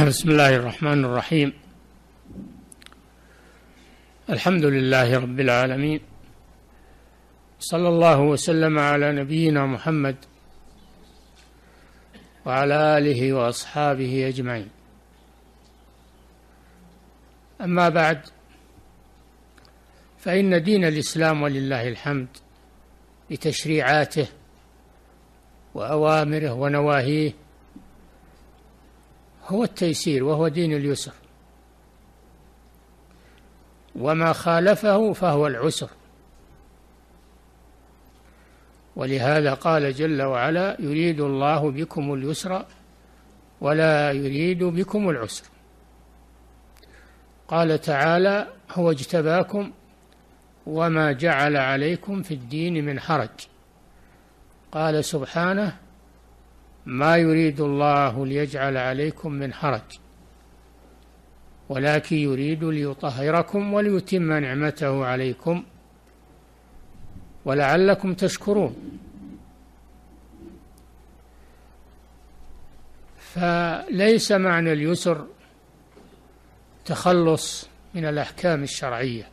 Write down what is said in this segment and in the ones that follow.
بسم الله الرحمن الرحيم. الحمد لله رب العالمين، صلى الله وسلم على نبينا محمد وعلى آله وأصحابه أجمعين. أما بعد، فإن دين الإسلام ولله الحمد بتشريعاته وأوامره ونواهيه هو التيسير، وهو دين اليسر، وما خالفه فهو العسر. ولهذا قال جل وعلا: يريد الله بكم اليسر ولا يريد بكم العسر. قال تعالى: هو اجتباكم وما جعل عليكم في الدين من حرج. قال سبحانه: ما يريد الله ليجعل عليكم من حرج ولكن يريد ليطهركم وليتم نعمته عليكم ولعلكم تشكرون. فليس معنى اليسر تخلص من الأحكام الشرعية،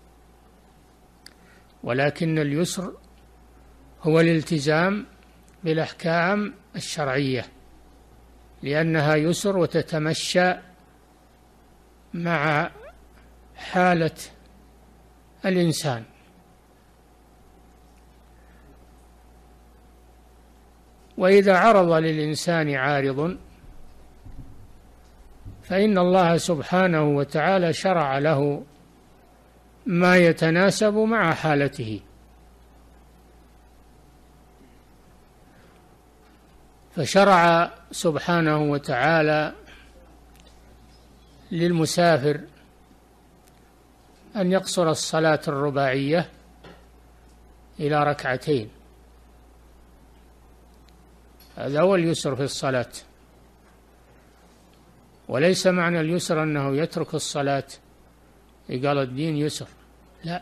ولكن اليسر هو الالتزام بالأحكام الشرعية، لأنها يسر وتتمشى مع حالة الإنسان. وإذا عرض للإنسان عارض فإن الله سبحانه وتعالى شرع له ما يتناسب مع حالته. فشرع سبحانه وتعالى للمسافر أن يقصر الصلاة الرباعية إلى ركعتين، هذا هو اليسر في الصلاة. وليس معنى اليسر أنه يترك الصلاة، قال الدين يسر، لا،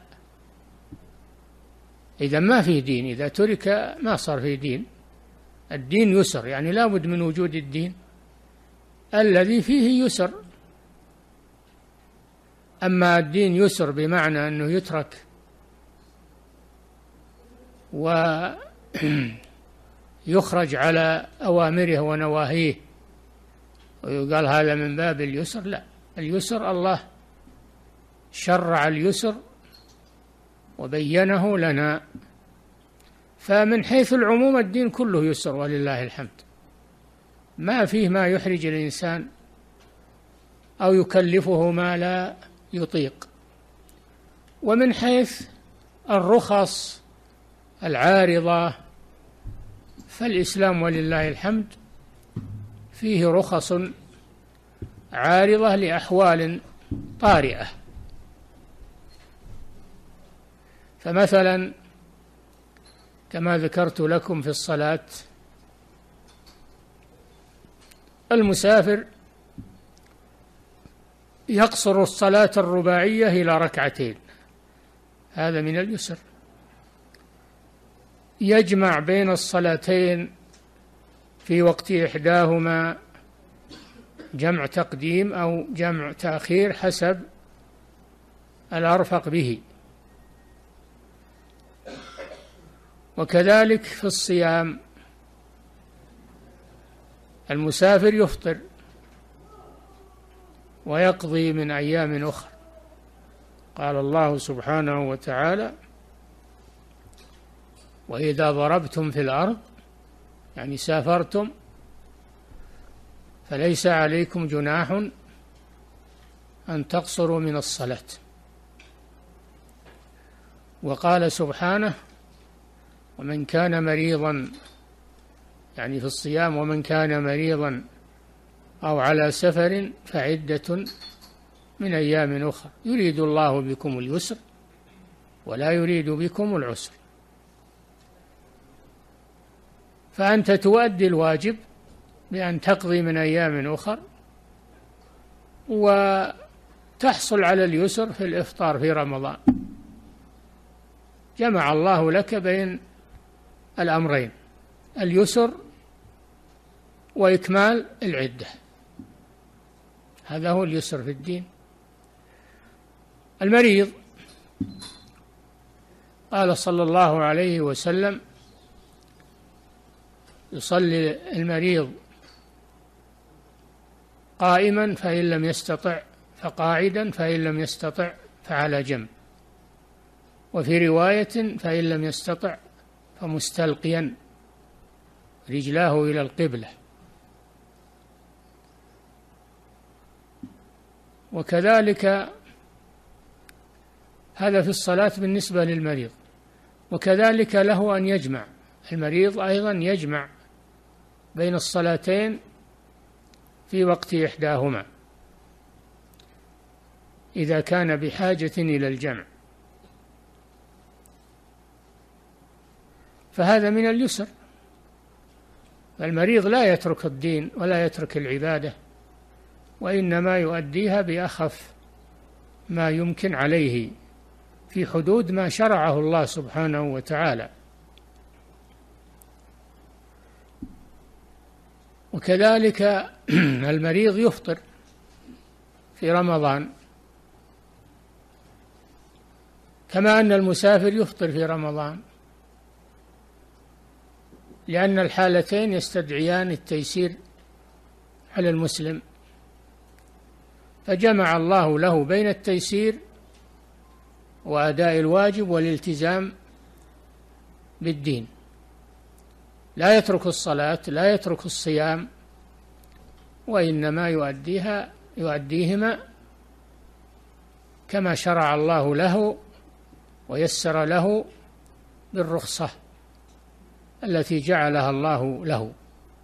إذا ما فيه دين، إذا ترك ما صار فيه دين. الدين يسر، يعني لا بد من وجود الدين الذي فيه يسر. أما الدين يسر بمعنى أنه يترك ويخرج على أوامره ونواهيه ويقال هذا من باب اليسر، لا، اليسر الله شرع اليسر وبينه لنا. فمن حيث العموم الدين كله يسر ولله الحمد، ما فيه ما يحرج الإنسان أو يكلفه ما لا يطيق. ومن حيث الرخص العارضة فالإسلام ولله الحمد فيه رخص عارضة لأحوال طارئة. فمثلا كما ذكرت لكم في الصلاة، المسافر يقصر الصلاة الرباعية إلى ركعتين، هذا من اليسر. يجمع بين الصلاتين في وقت إحداهما، جمع تقديم أو جمع تأخير حسب الأرفق به. وكذلك في الصيام، المسافر يفطر ويقضي من أيام أخرى. قال الله سبحانه وتعالى: وإذا ضربتم في الأرض، يعني سافرتم، فليس عليكم جناح أن تقصروا من الصلاة. وقال سبحانه: ومن كان مريضا، يعني في الصيام، ومن كان مريضا أو على سفر فعدة من أيام أخرى يريد الله بكم اليسر ولا يريد بكم العسر. فأنت تؤدي الواجب بأن تقضي من أيام أخر، وتحصل على اليسر في الإفطار في رمضان. جمع الله لك بين الأمرين، اليسر وإكمال العدة. هذا هو اليسر في الدين. المريض قال صلى الله عليه وسلم: يصلي المريض قائما فإن لم يستطع فقاعدا، فإن لم يستطع فعلى جنب، وفي رواية: فإن لم يستطع فمستلقيا رجلاه إلى القبلة. وكذلك هذا في الصلاة بالنسبة للمريض. وكذلك له أن يجمع، المريض أيضا يجمع بين الصلاتين في وقت إحداهما إذا كان بحاجة إلى الجمع، فهذا من اليسر. فالمريض لا يترك الدين ولا يترك العبادة، وإنما يؤديها بأخف ما يمكن عليه في حدود ما شرعه الله سبحانه وتعالى. وكذلك المريض يفطر في رمضان، كما أن المسافر يفطر في رمضان، لأن الحالتين يستدعيان التيسير على المسلم، فجمع الله له بين التيسير وأداء الواجب والالتزام بالدين. لا يترك الصلاة، لا يترك الصيام، وإنما يؤديهما كما شرع الله له ويسر له بالرخصة التي جعلها الله له.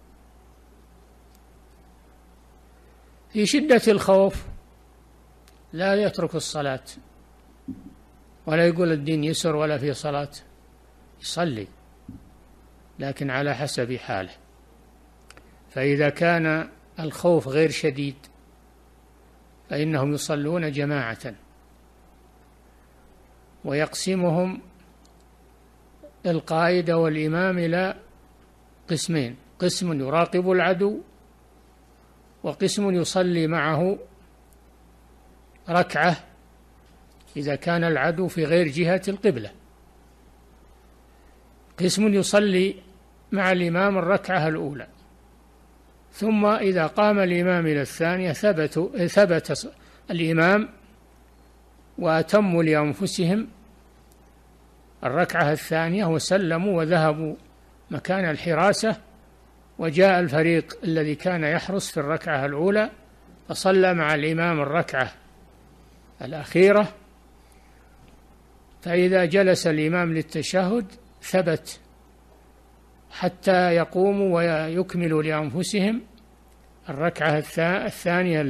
في شدة الخوف لا يترك الصلاة، ولا يقول الدين يسر ولا في صلاة، يصلي لكن على حسب حاله. فإذا كان الخوف غير شديد فإنهم يصلون جماعة، ويقسمهم القائد والإمام إلى قسمين: قسم يراقب العدو، وقسم يصلي معه ركعة إذا كان العدو في غير جهة القبلة. قسم يصلي مع الإمام الركعة الأولى، ثم إذا قام الإمام إلى الثانية ثبت الإمام وأتموا لأنفسهم الركعة الثانية وسلموا وذهبوا مكان الحراسة، وجاء الفريق الذي كان يحرس في الركعة الأولى فصلى مع الإمام الركعة الأخيرة، فإذا جلس الإمام للتشهد ثبت حتى يقوموا ويكملوا لأنفسهم الركعة الثانية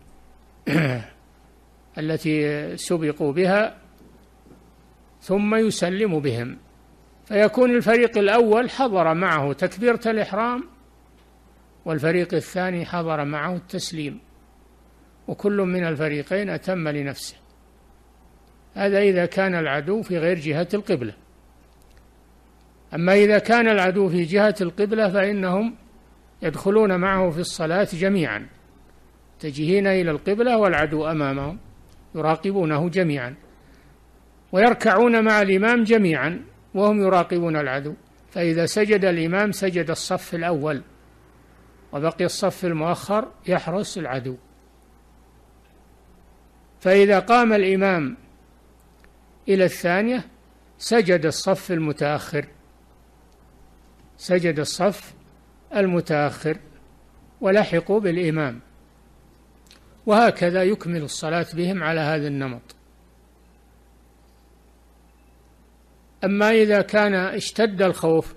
التي سبقوا بها، ثم يسلم بهم، فيكون الفريق الأول حضر معه تكبيرة الإحرام، والفريق الثاني حضر معه التسليم، وكل من الفريقين أتم لنفسه. هذا إذا كان العدو في غير جهة القبلة. أما إذا كان العدو في جهة القبلة فإنهم يدخلون معه في الصلاة جميعا، متجهين إلى القبلة والعدو أمامهم، يراقبونه جميعا، ويركعون مع الإمام جميعا وهم يراقبون العدو. فإذا سجد الإمام سجد الصف الأول، وبقي الصف المؤخر يحرس العدو. فإذا قام الإمام إلى الثانية سجد الصف المتأخر ولحقوا بالإمام، وهكذا يكمل الصلاة بهم على هذا النمط. أما إذا كان اشتد الخوف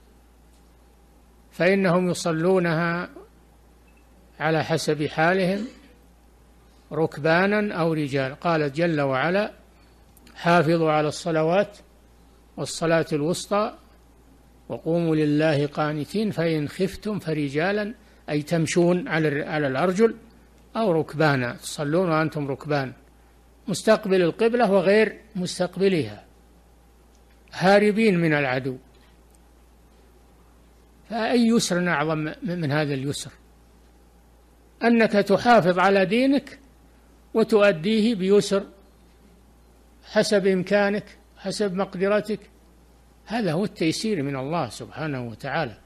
فإنهم يصلونها على حسب حالهم ركبانا أو رجال. قال جل وعلا: حافظوا على الصلوات والصلاة الوسطى وقوموا لله قانتين فإن خفتم فرجالا، أي تمشون على الأرجل، أو ركبانا، تصلون وأنتم ركبان، مستقبل القبلة وغير مستقبلها، هاربين من العدو. فأي يسر أعظم من هذا اليسر؟ أنك تحافظ على دينك وتؤديه بيسر حسب إمكانك، حسب مقدرتك. هذا هو التيسير من الله سبحانه وتعالى،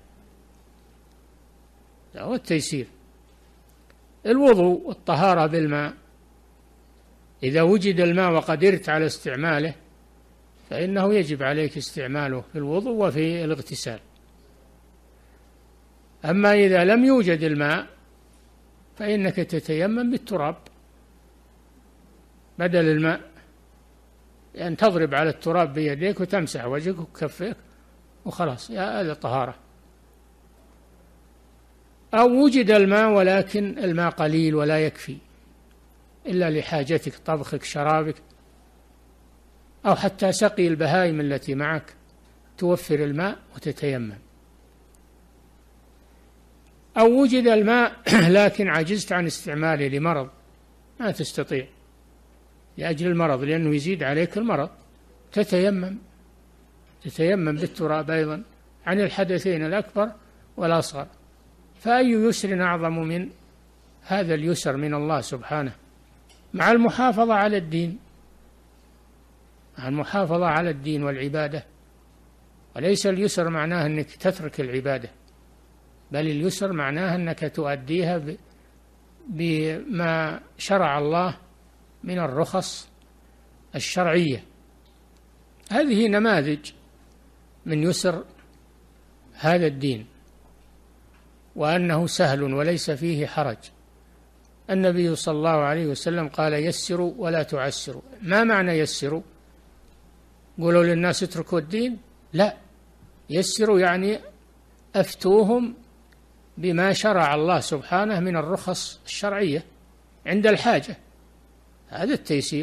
هذا هو التيسير. الوضوء والطهارة بالماء، إذا وجد الماء وقدرت على استعماله فإنه يجب عليك استعماله في الوضوء وفي الاغتسال. أما إذا لم يوجد الماء فإنك تتيمم بالتراب بدل الماء، يعني تضرب على التراب بيديك وتمسح وجهك وكفيك وخلاص، يا هذا طهارة. أو وجد الماء ولكن الماء قليل ولا يكفي إلا لحاجتك، طبخك، شرابك، أو حتى سقي البهائم التي معك، توفر الماء وتتيمم. أو وجد الماء لكن عجزت عن استعماله لمرض، ما تستطيع لأجل المرض لأنه يزيد عليك المرض، تتيمم بالتراب أيضا عن الحدثين الأكبر والأصغر. فأي يسر أعظم من هذا اليسر من الله سبحانه، مع المحافظة على الدين، مع المحافظة على الدين والعبادة. وليس اليسر معناه أنك تترك العبادة، بل اليسر معناه أنك تؤديها بما شرع الله من الرخص الشرعية. هذه نماذج من يسر هذا الدين، وأنه سهل وليس فيه حرج. النبي صلى الله عليه وسلم قال: يسروا ولا تعسروا. ما معنى يسروا؟ قولوا للناس اتركوا الدين؟ لا، يسروا يعني أفتوهم بما شرع الله سبحانه من الرخص الشرعية عند الحاجة، هذا التيسير.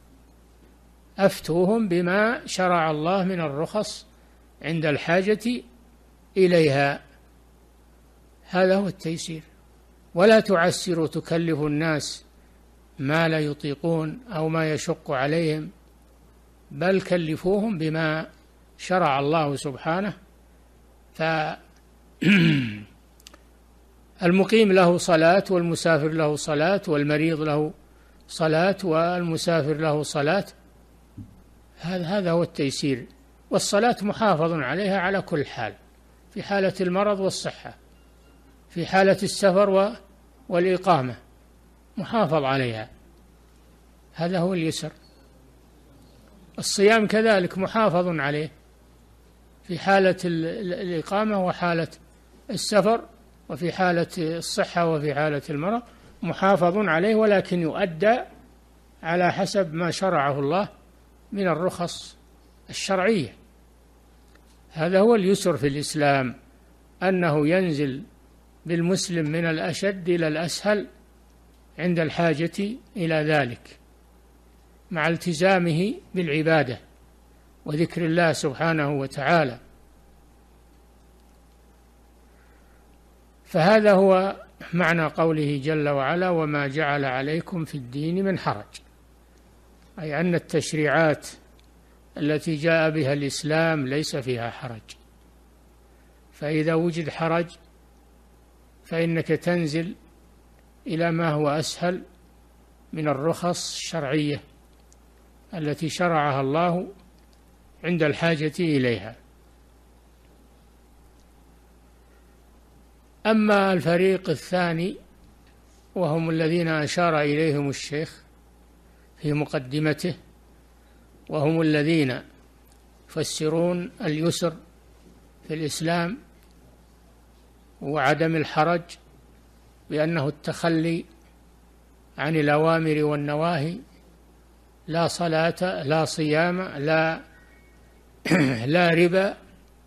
أفتوهم بما شرع الله من الرخص عند الحاجة إليها، هذا هو التيسير. ولا تعسروا تكلف الناس ما لا يطيقون أو ما يشق عليهم، بل كلفوهم بما شرع الله سبحانه. فالمقيم له صلاة، والمسافر له صلاة، والمريض له صلاة، والمسافر له صلاة، هذا هو التيسير. والصلاة محافظ عليها على كل حال، في حالة المرض والصحة، في حالة السفر والإقامة محافظ عليها، هذا هو اليسر. الصيام كذلك محافظ عليه في حالة الإقامة وحالة السفر، وفي حالة الصحة وفي حالة المرض محافظ عليه، ولكن يؤدى على حسب ما شرعه الله من الرخص الشرعية. هذا هو اليسر في الإسلام، أنه ينزل بالمسلم من الأشد إلى الأسهل عند الحاجة إلى ذلك، مع التزامه بالعبادة وذكر الله سبحانه وتعالى. فهذا هو معنى قوله جل وعلا: وما جعل عليكم في الدين من حرج، أي أن التشريعات التي جاء بها الإسلام ليس فيها حرج. فإذا وجد حرج فإنك تنزل إلى ما هو أسهل من الرخص الشرعية التي شرعها الله عند الحاجة إليها. أما الفريق الثاني وهم الذين أشار إليهم الشيخ في مقدمته، وهم الذين يفسرون اليسر في الإسلام وعدم الحرج بأنه التخلي عن الأوامر والنواهي، لا صلاة، لا صيام، لا ربا،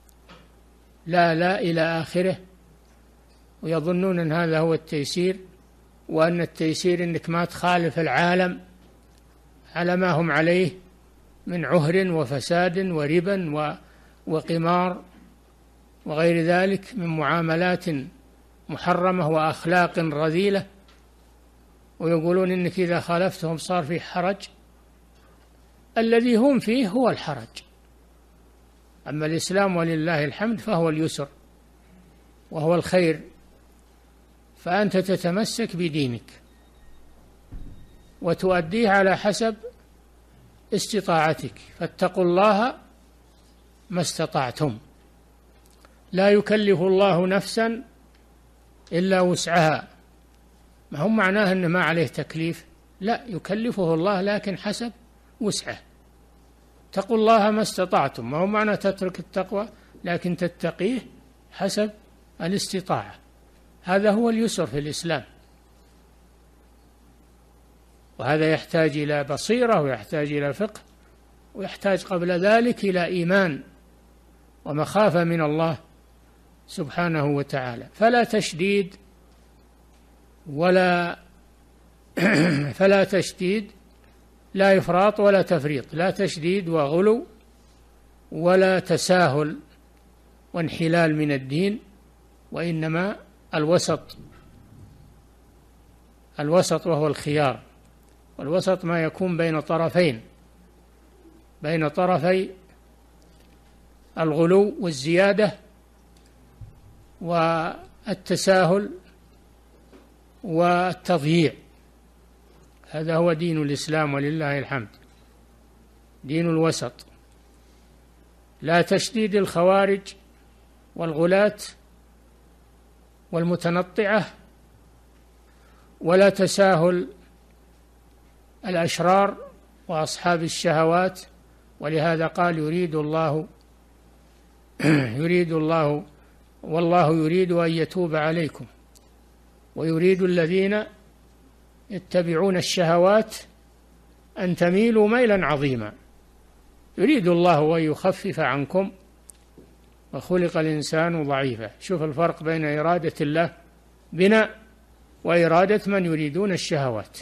لا إلى آخره، ويظنون أن هذا هو التيسير، وأن التيسير أنك ما تخالف العالم على ما هم عليه من عهر وفساد وربا وقمار وغير ذلك من معاملات محرمة وأخلاق رذيلة، ويقولون إنك إذا خالفتهم صار فيه حرج. الذي هم فيه هو الحرج، أما الإسلام ولله الحمد فهو اليسر وهو الخير. فأنت تتمسك بدينك وتؤديه على حسب استطاعتك، فاتقوا الله ما استطعتم. لا يكلف الله نفسا إلا وسعها. ما هم معناه أن ما عليه تكليف، لا، يكلفه الله لكن حسب وسعه. اتقوا الله ما استطعتم، ما هو معنى تترك التقوى، لكن تتقيه حسب الاستطاعة. هذا هو اليسر في الإسلام، وهذا يحتاج إلى بصيرة، ويحتاج إلى فقه، ويحتاج قبل ذلك إلى إيمان ومخافة من الله سبحانه وتعالى. فلا تشديد فلا تشديد، لا إفراط ولا تفريط، لا تشديد وغلو ولا تساهل وانحلال من الدين، وإنما الوسط وهو الخيار. والوسط ما يكون بين طرفين، بين طرفي الغلو والزيادة والتساهل والتضييع. هذا هو دين الإسلام ولله الحمد، دين الوسط. لا تشديد الخوارج والغلاة والمتنطعة، ولا تساهل الأشرار وأصحاب الشهوات. ولهذا قال يريد الله والله يريد أن يتوب عليكم ويريد الذين يتبعون الشهوات أن تميلوا ميلا عظيما. يريد الله أن يخفف عنكم وخلق الإنسان ضعيفا. شوف الفرق بين إرادة الله بنا وإرادة من يريدون الشهوات.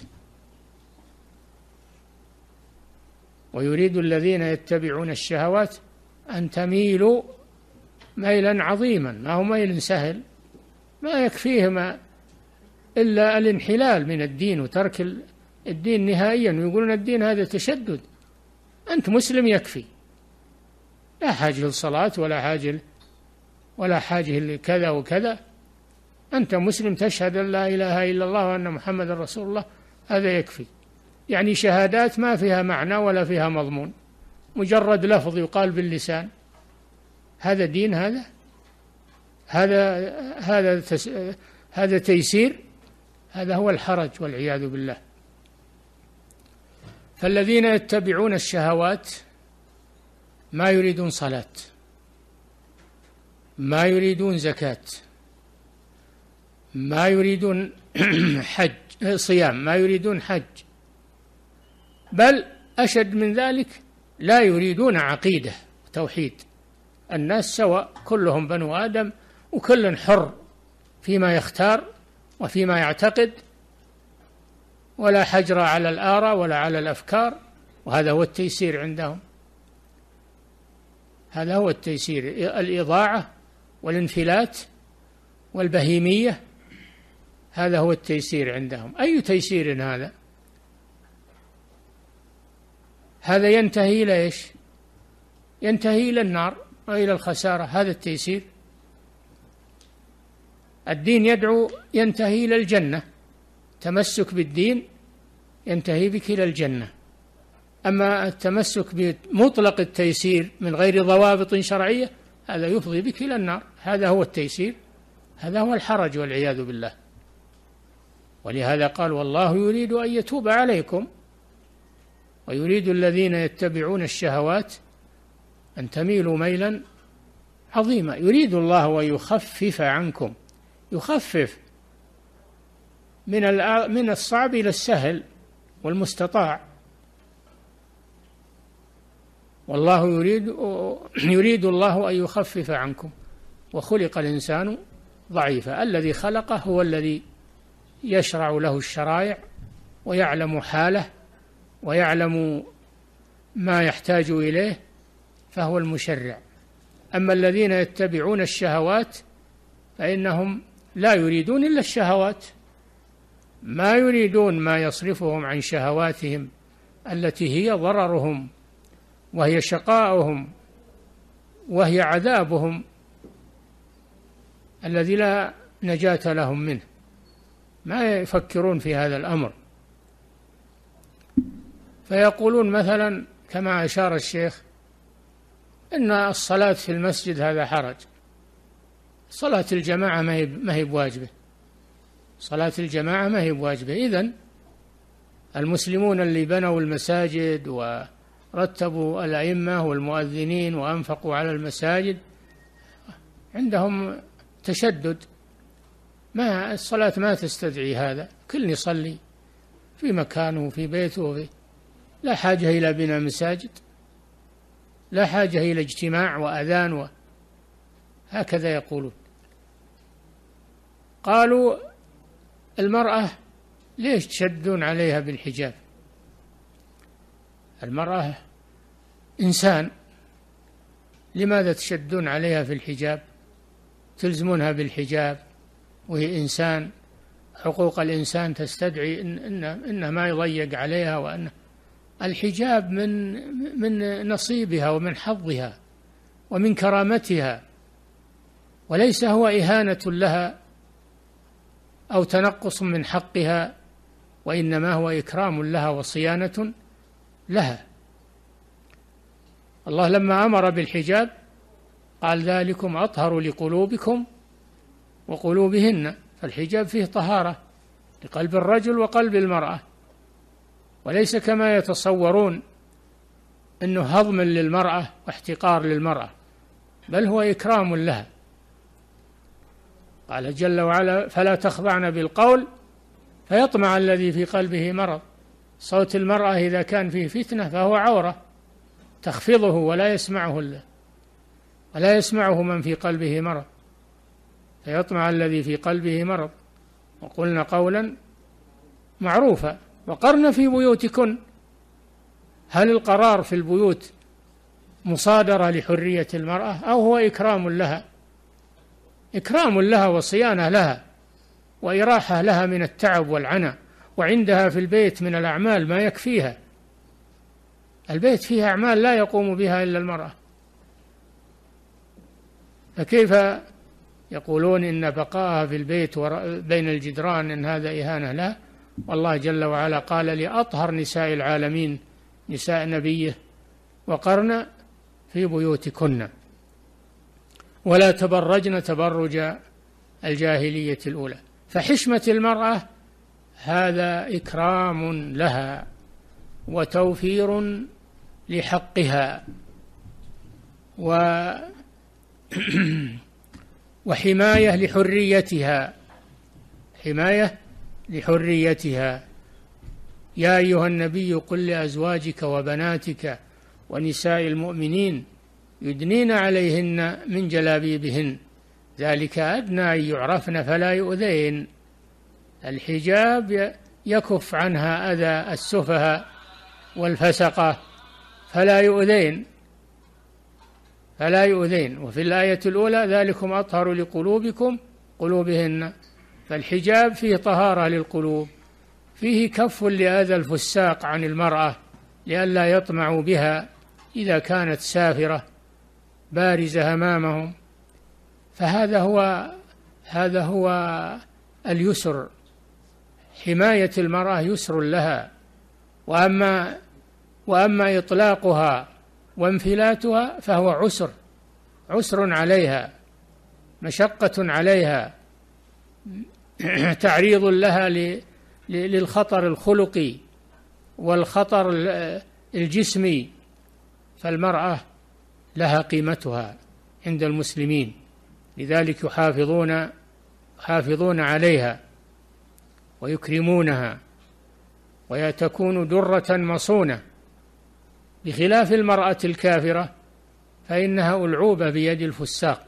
ويريد الذين يتبعون الشهوات أن تميلوا ميلا عظيما. ما هو ميل سهل، ما يكفيهما إلا الانحلال من الدين وترك الدين نهائيا، ويقولون الدين هذا تشدد. أنت مسلم يكفي، لا حاجة للصلاة ولا حاجة لكذا وكذا. أنت مسلم تشهد أن لا إله إلا الله وأن محمد رسول الله، هذا يكفي. يعني شهادات ما فيها معنى ولا فيها مضمون، مجرد لفظ يقال باللسان. هذا دين؟ هذا تيسير؟ هذا هو الحرج والعياذ بالله. فالذين يتبعون الشهوات ما يريدون صلاة، ما يريدون زكاة، ما يريدون صيام، ما يريدون حج، بل أشد من ذلك لا يريدون عقيدة وتوحيد. الناس سواء، كلهم بنو آدم، وكل حر فيما يختار وفيما يعتقد، ولا حجر على الآراء ولا على الأفكار. وهذا هو التيسير عندهم، هذا هو التيسير. الإضاعة والانفلات والبهيمية، هذا هو التيسير عندهم. أي تيسير هذا؟ هذا ينتهي إلى إيش؟ ينتهي إلى النار وإلى الخسارة. هذا التيسير. الدين يدعو ينتهي إلى الجنة، تمسك بالدين ينتهي بك إلى الجنة. أما التمسك بمطلق التيسير من غير ضوابط شرعية، هذا يفضي بك إلى النار. هذا هو التيسير، هذا هو الحرج والعياذ بالله. ولهذا قال والله يريد أن يتوب عليكم ويريد الذين يتبعون الشهوات أن تميلوا ميلا عظيما. يريد الله أن يخفف عنكم، يخفف من الصعب إلى السهل والمستطاع. والله يريد الله أن يخفف عنكم وخلق الإنسان ضعيفا. الذي خلقه هو الذي يشرع له الشرائع ويعلم حاله ويعلم ما يحتاج إليه، فهو المشرع. أما الذين يتبعون الشهوات فإنهم لا يريدون إلا الشهوات، ما يريدون ما يصرفهم عن شهواتهم التي هي ضررهم وهي شقاؤهم وهي عذابهم الذي لا نجاة لهم منه. ما يفكرون في هذا الأمر. فيقولون مثلا كما أشار الشيخ إن الصلاة في المسجد هذا حرج، صلاة الجماعة ما هي بواجبة، صلاة الجماعة ما هي بواجبة. إذن المسلمون اللي بنوا المساجد ورتبوا الأئمة والمؤذنين وأنفقوا على المساجد عندهم تشدد، ما الصلاة ما تستدعي هذا، كل يصلي في مكانه في بيته، لا حاجة إلى بناء مساجد، لا حاجة إلى اجتماع وأذان هكذا يقولون. قالوا المرأة ليش تشدون عليها بالحجاب؟ المرأة إنسان، لماذا تشدون عليها في الحجاب؟ تلزمونها بالحجاب وهي إنسان، حقوق الإنسان تستدعي إنه ما يضيق عليها، وأن الحجاب من نصيبها ومن حظها ومن كرامتها، وليس هو إهانة لها أو تنقص من حقها، وإنما هو إكرام لها وصيانة لها. الله لما أمر بالحجاب قال ذلكم أطهر لقلوبكم وقلوبهن، فالحجاب فيه طهارة لقلب الرجل وقلب المرأة، وليس كما يتصورون أنه هضم للمرأة واحتقار للمرأة، بل هو إكرام لها. قال جل وعلا فلا تخضعن بالقول فيطمع الذي في قلبه مرض. صوت المرأة إذا كان فيه فتنة فهو عورة تخفضه ولا يسمعه من في قلبه مرض، فيطمع الذي في قلبه مرض. وقلنا قولا معروفا وقرن في بيوتكن. هل القرار في البيوت مصادرة لحرية المرأة أو هو إكرام لها؟ إكرام لها وصيانة لها وإراحة لها من التعب والعنى، وعندها في البيت من الأعمال ما يكفيها. البيت فيه أعمال لا يقوم بها إلا المرأة، فكيف يقولون إن بقاءها في البيت بين الجدران إن هذا إهانة له؟ والله جل وعلا قال لأطهر نساء العالمين نساء نبيه وقرن في بيوتكن ولا تبرجن تبرج الجاهلية الأولى. فحشمة المرأة هذا إكرام لها وتوفير لحقها وحماية لحريتها، حماية لحريتها. يا أيها النبي قل لأزواجك وبناتك ونساء المؤمنين يدنين عليهن من جلابيبهن ذلك أدنى أن يعرفن فلا يؤذين. الحجاب يكف عنها أذى السفهاء والفسقة فلا يؤذين. وفي الآية الأولى ذلكم أطهر لقلوبكم قلوبهن، فالحجاب فيه طهارة للقلوب، فيه كف لأذى الفساق عن المرأة لئلا يطمعوا بها إذا كانت سافرة بارزة أمامهم. فهذا هو اليسر، حماية المرأة يسر لها. وأما إطلاقها وانفلاتها فهو عسر عليها، مشقة عليها، تعريض لها للخطر الخلقي والخطر الجسمي. فالمرأة لها قيمتها عند المسلمين، لذلك يحافظون عليها ويكرمونها وتكون درة مصونة، بخلاف المرأة الكافرة فإنها ألعوبة بيد الفساق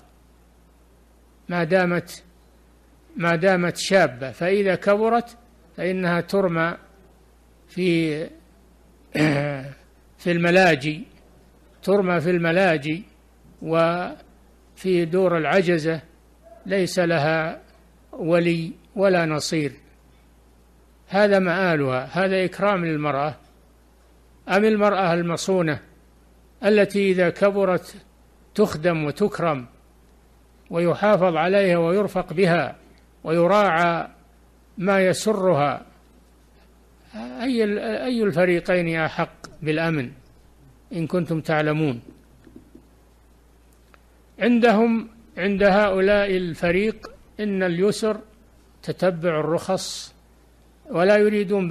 ما دامت شابة، فإذا كبرت فإنها ترمى في الملاجئ وفي دور العجزة، ليس لها ولي ولا نصير. هذا مآلها، هذا إكرام للمرأة. أم المرأة المصونة التي إذا كبرت تخدم وتكرم ويحافظ عليها ويرفق بها ويراعى ما يسرها. أي الفريقين أحق بالأمن إن كنتم تعلمون؟ عند هؤلاء الفريق إن اليسر تتبع الرخص، ولا يريدون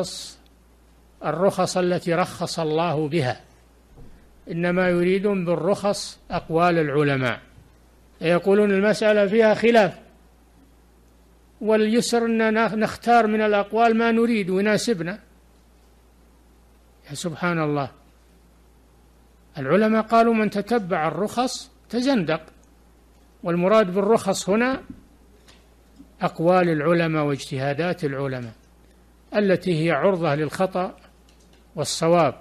الرخص التي رخص الله بها، إنما يريدون بالرخص أقوال العلماء، يقولون المسألة فيها خلاف، واليسر أننا نختار من الأقوال ما نريد ويناسبنا. يا سبحان الله، العلماء قالوا من تتبع الرخص تزندق، والمراد بالرخص هنا أقوال العلماء واجتهادات العلماء التي هي عرضة للخطأ والصواب.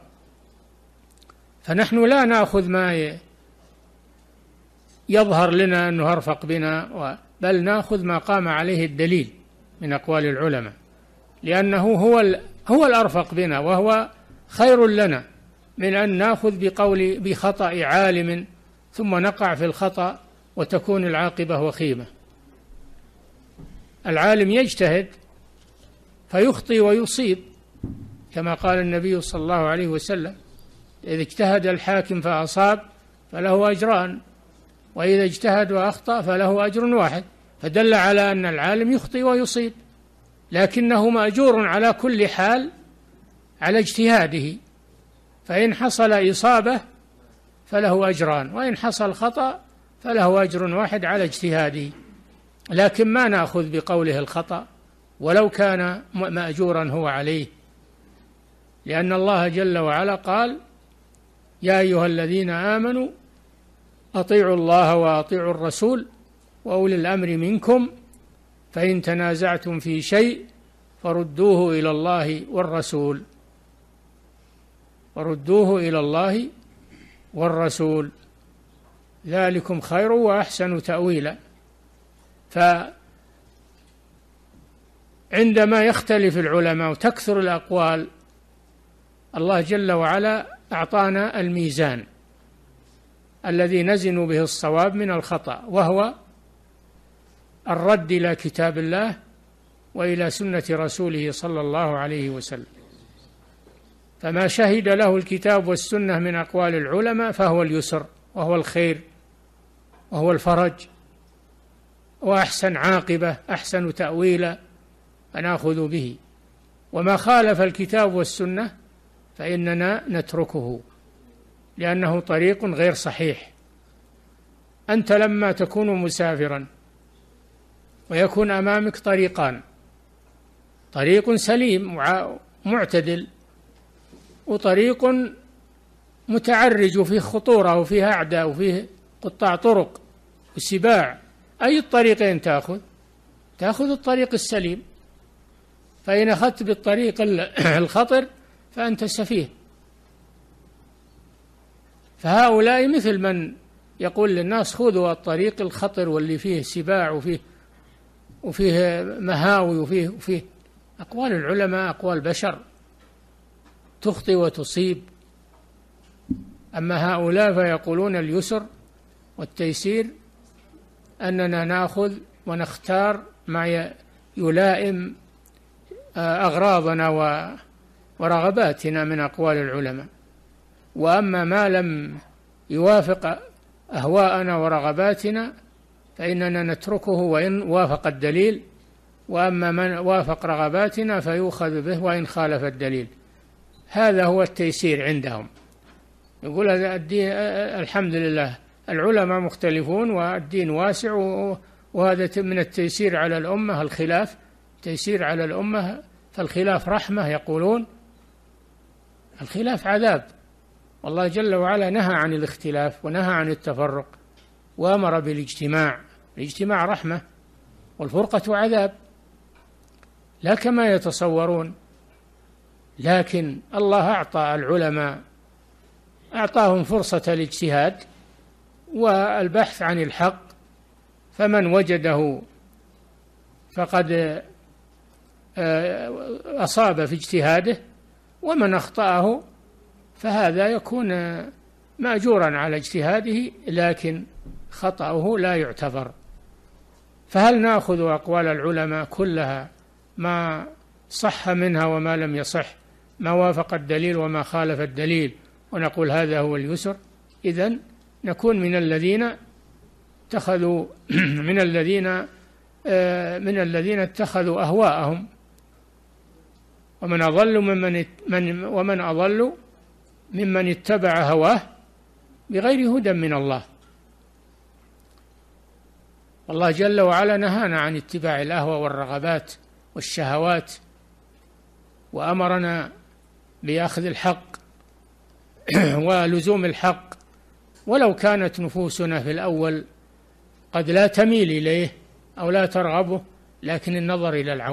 فنحن لا نأخذ ما يظهر لنا أنه أرفق بنا، بل نأخذ ما قام عليه الدليل من أقوال العلماء، لأنه هو الأرفق بنا، وهو خير لنا من أن نأخذ بخطأ عالم ثم نقع في الخطأ وتكون العاقبة وخيمة. العالم يجتهد فيخطئ ويصيب، كما قال النبي صلى الله عليه وسلم: إذا اجتهد الحاكم فأصاب فله أجران، وإذا اجتهد وأخطأ فله أجر واحد، فدل على أن العالم يخطئ ويصيب، لكنه مأجور على كل حال على اجتهاده، فإن حصل إصابة فله أجران، وإن حصل خطأ فله أجر واحد على اجتهاده. لكن ما نأخذ بقوله الخطأ ولو كان مأجورا هو عليه، لأن الله جل وعلا قال: يا أيها الذين آمنوا أطيعوا الله وأطيعوا الرسول وأولي الأمر منكم فإن تنازعتم في شيء فردوه إلى الله والرسول ذلكم خير وأحسن تأويلا. فعندما يختلف العلماء وتكثر الأقوال، الله جل وعلا أعطانا الميزان الذي نزن به الصواب من الخطأ، وهو الرد إلى كتاب الله وإلى سنة رسوله صلى الله عليه وسلم. فما شهد له الكتاب والسنة من أقوال العلماء فهو اليسر، وهو الخير، وهو الفرج، وأحسن عاقبة، أحسن تأويلا، فنأخذ به. وما خالف الكتاب والسنة فإننا نتركه، لأنه طريق غير صحيح. أنت لما تكون مسافرا ويكون أمامك طريقان، طريق سليم معتدل، وطريق متعرج وفيه خطورة وفيه أعداء وفيه قطاع طرق وسباع، أي الطريقين تأخذ؟ تأخذ الطريق السليم. فإن أخذت بالطريق الخطر فأنت سفيه. فهؤلاء مثل من يقول للناس: خذوا الطريق الخطر واللي فيه سباع وفيه مهاوي وفيه أقوال العلماء أقوال بشر تخطئ وتصيب. أما هؤلاء فيقولون اليسر والتيسير، أننا نأخذ ونختار ما يلائم أغراضنا ورغباتنا من أقوال العلماء. وأما ما لم يوافق أهواءنا ورغباتنا فإننا نتركه وإن وافق الدليل، وأما من وافق رغباتنا فيؤخذ به وإن خالف الدليل. هذا هو التيسير عندهم. يقول هذا الدين الحمد لله العلماء مختلفون والدين واسع، وهذا من التيسير على الأمة الخلاف، تيسير على الأمة، فالخلاف رحمة. يقولون الخلاف عذاب، والله جل وعلا نهى عن الاختلاف ونهى عن التفرق وأمر بالاجتماع. الاجتماع رحمة والفرقة عذاب، لا كما يتصورون. لكن الله أعطى العلماء، أعطاهم فرصة الاجتهاد والبحث عن الحق، فمن وجده فقد أصاب في اجتهاده، ومن أخطأه فهذا يكون مأجورا على اجتهاده، لكن خطأه لا يعتبر. فهل نأخذ أقوال العلماء كلها ما صح منها وما لم يصح، ما وافق الدليل وما خالف الدليل، ونقول هذا هو اليسر، إذن نكون من الذين اتخذوا من الذين اتخذوا أهواءهم. ومن أضل ممن اتبع هواه بغير هدى من الله. والله جل وعلا نهانا عن اتباع الأهوى والرغبات والشهوات، وأمرنا بأخذ الحق ولزوم الحق، ولو كانت نفوسنا في الأول قد لا تميل إليه أو لا ترغبه، لكن النظر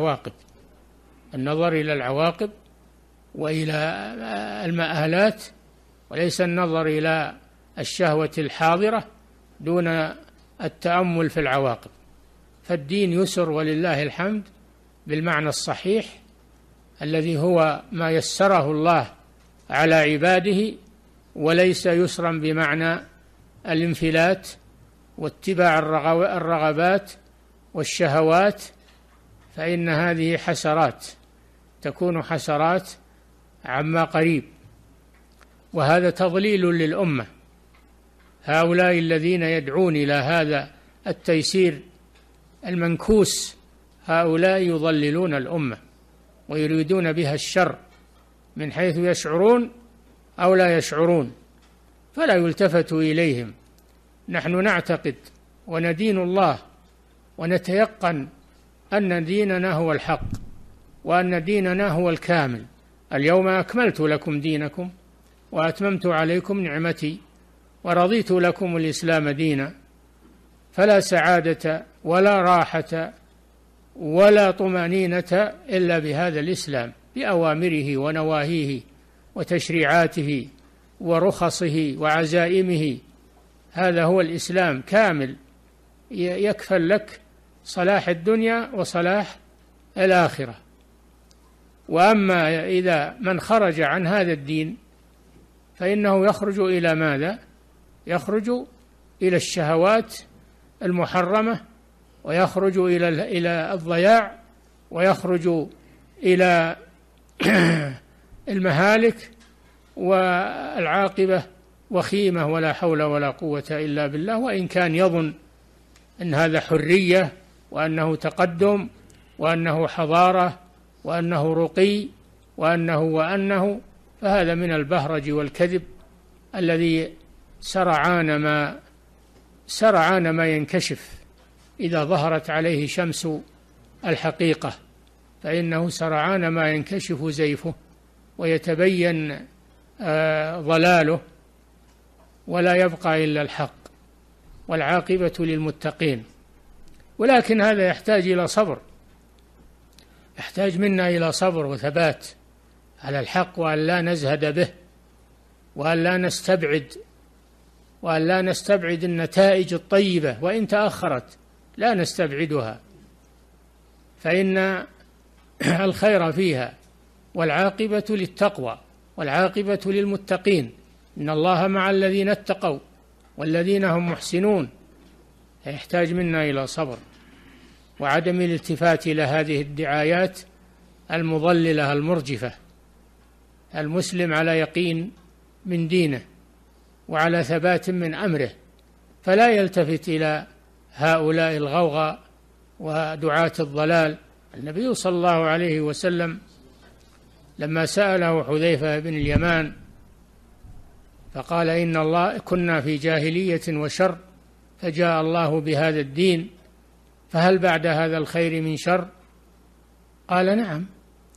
إلى العواقب وإلى المآلات، وليس النظر إلى الشهوة الحاضرة دون التأمل في العواقب. فالدين يسر ولله الحمد بالمعنى الصحيح الذي هو ما يسره الله على عباده، وليس يسرا بمعنى الانفلات واتباع الرغبات والشهوات، فإن هذه حسرات، تكون حسرات عما قريب، وهذا تضليل للأمة. هؤلاء الذين يدعون إلى هذا التيسير المنكوس، هؤلاء يضللون الأمة ويريدون بها الشر من حيث يشعرون أو لا يشعرون، فلا يلتفت إليهم. نحن نعتقد وندين الله ونتيقن أن ديننا هو الحق، وأن ديننا هو الكامل. اليوم أكملت لكم دينكم وأتممت عليكم نعمتي ورضيت لكم الإسلام دينا. فلا سعادة ولا راحة ولا طمأنينة إلا بهذا الإسلام، بأوامره ونواهيه وتشريعاته ورخصه وعزائمه. هذا هو الإسلام كامل، يكفل لك صلاح الدنيا وصلاح الآخرة. وأما إذا من خرج عن هذا الدين فإنه يخرج إلى ماذا؟ يخرج إلى الشهوات المحرمة، ويخرج إلى الضياع، ويخرج إلى المهالك، والعاقبة وخيمة ولا حول ولا قوة إلا بالله. وإن كان يظن أن هذا حرية وأنه تقدم وأنه حضارة وأنه رقي وأنه فهذا من البهرج والكذب الذي سرعان ما ينكشف إذا ظهرت عليه شمس الحقيقة، فإنه سرعان ما ينكشف زيفه ويتبين ضلاله، ولا يبقى إلا الحق، والعاقبة للمتقين. ولكن هذا يحتاج إلى صبر، يحتاج منا إلى صبر وثبات على الحق، وأن لا نزهد به، وأن لا نستبعد النتائج الطيبة، وإن تأخرت لا نستبعدها، فإن الخير فيها، والعاقبة للتقوى، والعاقبة للمتقين. إن الله مع الذين اتقوا والذين هم محسنون. يحتاج منا إلى صبر وعدم الالتفات إلى هذه الدعايات المضللة المرجفة. المسلم على يقين من دينه وعلى ثبات من أمره، فلا يلتفت إلى هؤلاء الغوغاء ودعاة الضلال. النبي صلى الله عليه وسلم لما سأله حذيفة بن اليمان فقال: إن الله كنا في جاهلية وشر، فجاء الله بهذا الدين، فهل بعد هذا الخير من شر؟ قال: نعم.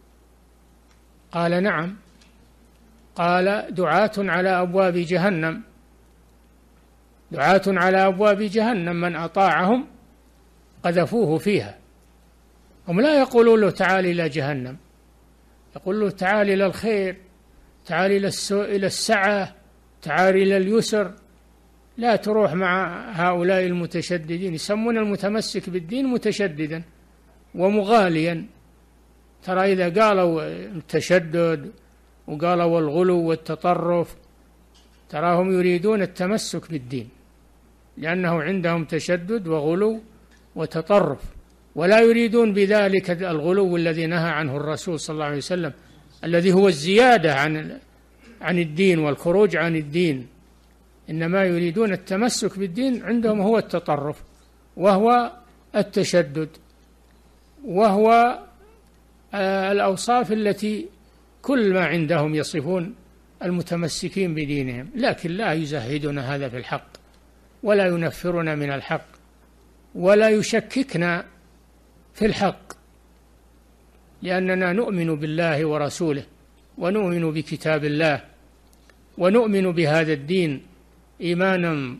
قال: نعم. قال: دعاة على أبواب جهنم، دعاة على أبواب جهنم من أطاعهم قذفوه فيها. هم لا يقولون له تعال إلى جهنم، يقول له تعال إلى الخير، تعال إلى السعة، تعال إلى اليسر. لا تروح مع هؤلاء المتشددين، يسمون المتمسك بالدين متشددا ومغاليا. ترى إذا قالوا التشدد وقالوا الغلو والتطرف، تراهم يريدون التمسك بالدين، لأنه عندهم تشدد وغلو وتطرف ولا يريدون بذلك الغلو الذي نهى عنه الرسول صلى الله عليه وسلم، الذي هو الزيادة عن الدين والخروج عن الدين. إنما يريدون التمسك بالدين، عندهم هو التطرف، وهو التشدد، وهو الأوصاف التي كل ما عندهم يصفون المتمسكين بدينهم، لكن لا يزهدون هذا في الحق، ولا ينفرنا من الحق، ولا يشككنا في الحق، لأننا نؤمن بالله ورسوله، ونؤمن بكتاب الله، ونؤمن بهذا الدين إيمانا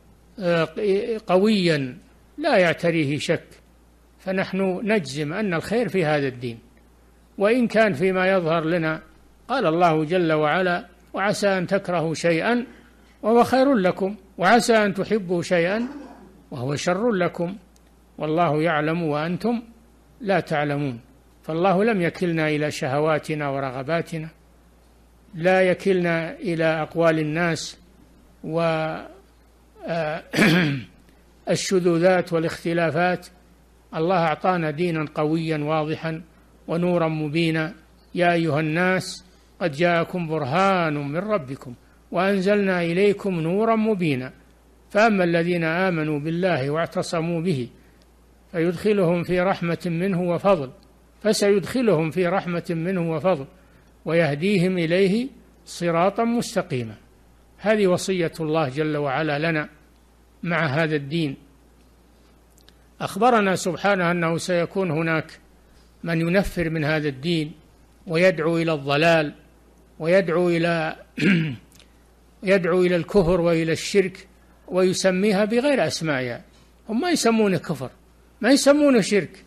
قويا لا يعتريه شك. فنحن نجزم أن الخير في هذا الدين، وإن كان فيما يظهر لنا قال الله جل وعلا: وعسى أن تكرهوا شيئا وهو خير لكم، وعسى أن تحبوا شيئا وهو شر لكم، والله يعلم وأنتم لا تعلمون. فالله لم يكلنا إلى شهواتنا ورغباتنا، لا يكلنا إلى أقوال الناس والشذوذات والاختلافات. الله أعطانا دينا قويا واضحا ونورا مبينا: يا أيها الناس قد جاءكم برهان من ربكم وأنزلنا إليكم نورا مبينا. فأما الذين آمنوا بالله واعتصموا به فيدخلهم في رحمة منه وفضل، فسيدخلهم في رحمة منه وفضل ويهديهم إليه صراطا مستقيما. هذه وصية الله جل وعلا لنا مع هذا الدين. أخبرنا سبحانه أنه سيكون هناك من ينفر من هذا الدين ويدعو إلى الضلال، ويدعو إلى يدعو إلى الكفر وإلى الشرك، ويسميها بغير أسمائها. هم ما يسمونه كفر، ما يسمونه شرك،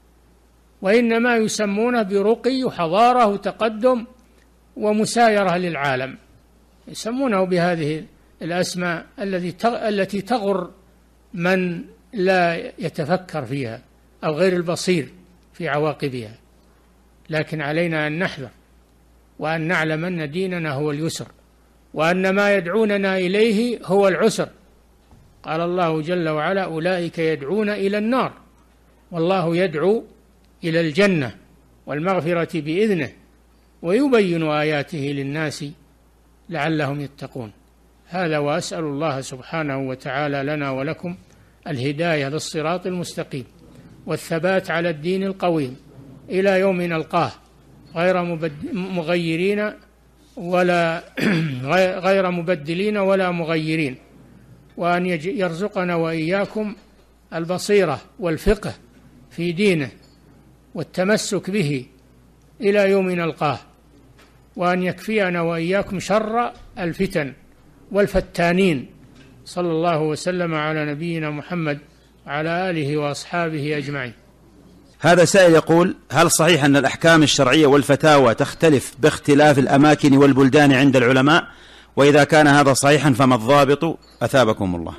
وإنما يسمونه برقي وحضارة وتقدم ومسايرة للعالم، يسمونه بهذه الأسماء التي تغر من لا يتفكر فيها أو غير البصير في عواقبها. لكن علينا أن نحذر، وأن نعلم أن ديننا هو اليسر، وأن ما يدعوننا إليه هو العسر. قال الله جل وعلا: أولئك يدعون إلى النار والله يدعو إلى الجنة والمغفرة بإذنه ويبين آياته للناس لعلهم يتقون. هذا، وأسأل الله سبحانه وتعالى لنا ولكم الهداية للصراط المستقيم والثبات على الدين القويم إلى يوم نلقاه، غير مغيرين ولا غير مبدلين ولا مغيرين، وأن يرزقنا وإياكم البصيرة والفقه في دينه والتمسك به إلى يوم نلقاه، وأن يكفينا وإياكم شر الفتن والفتانين. صلى الله وسلم على نبينا محمد وعلى آله وأصحابه أجمعين. هذا سائل يقول: هل صحيح أن الأحكام الشرعية والفتاوى تختلف باختلاف الأماكن والبلدان عند العلماء؟ وإذا كان هذا صحيحا فما الضابط؟ أثابكم الله.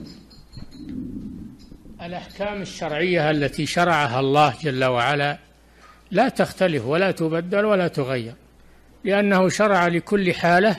الأحكام الشرعية التي شرعها الله جل وعلا لا تختلف ولا تبدل ولا تغير، لأنه شرع لكل حالة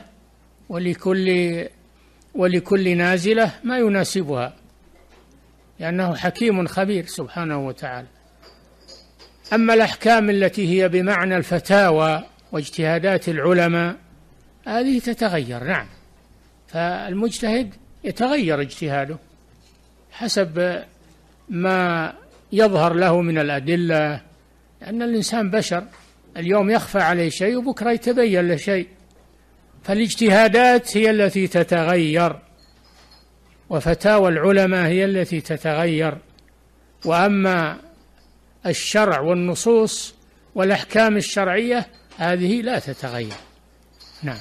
ولكل نازلة ما يناسبها، لأنه حكيم خبير سبحانه وتعالى. أما الأحكام التي هي بمعنى الفتاوى واجتهادات العلماء هذه تتغير، نعم، فالمجتهد يتغير اجتهاده حسب ما يظهر له من الأدلة، لأن الإنسان بشر، اليوم يخفى عليه شيء وبكرة يتبين له شيء، فالاجتهادات هي التي تتغير، وفتاوى العلماء هي التي تتغير. وأما الشرع والنصوص والأحكام الشرعية هذه لا تتغير. نعم.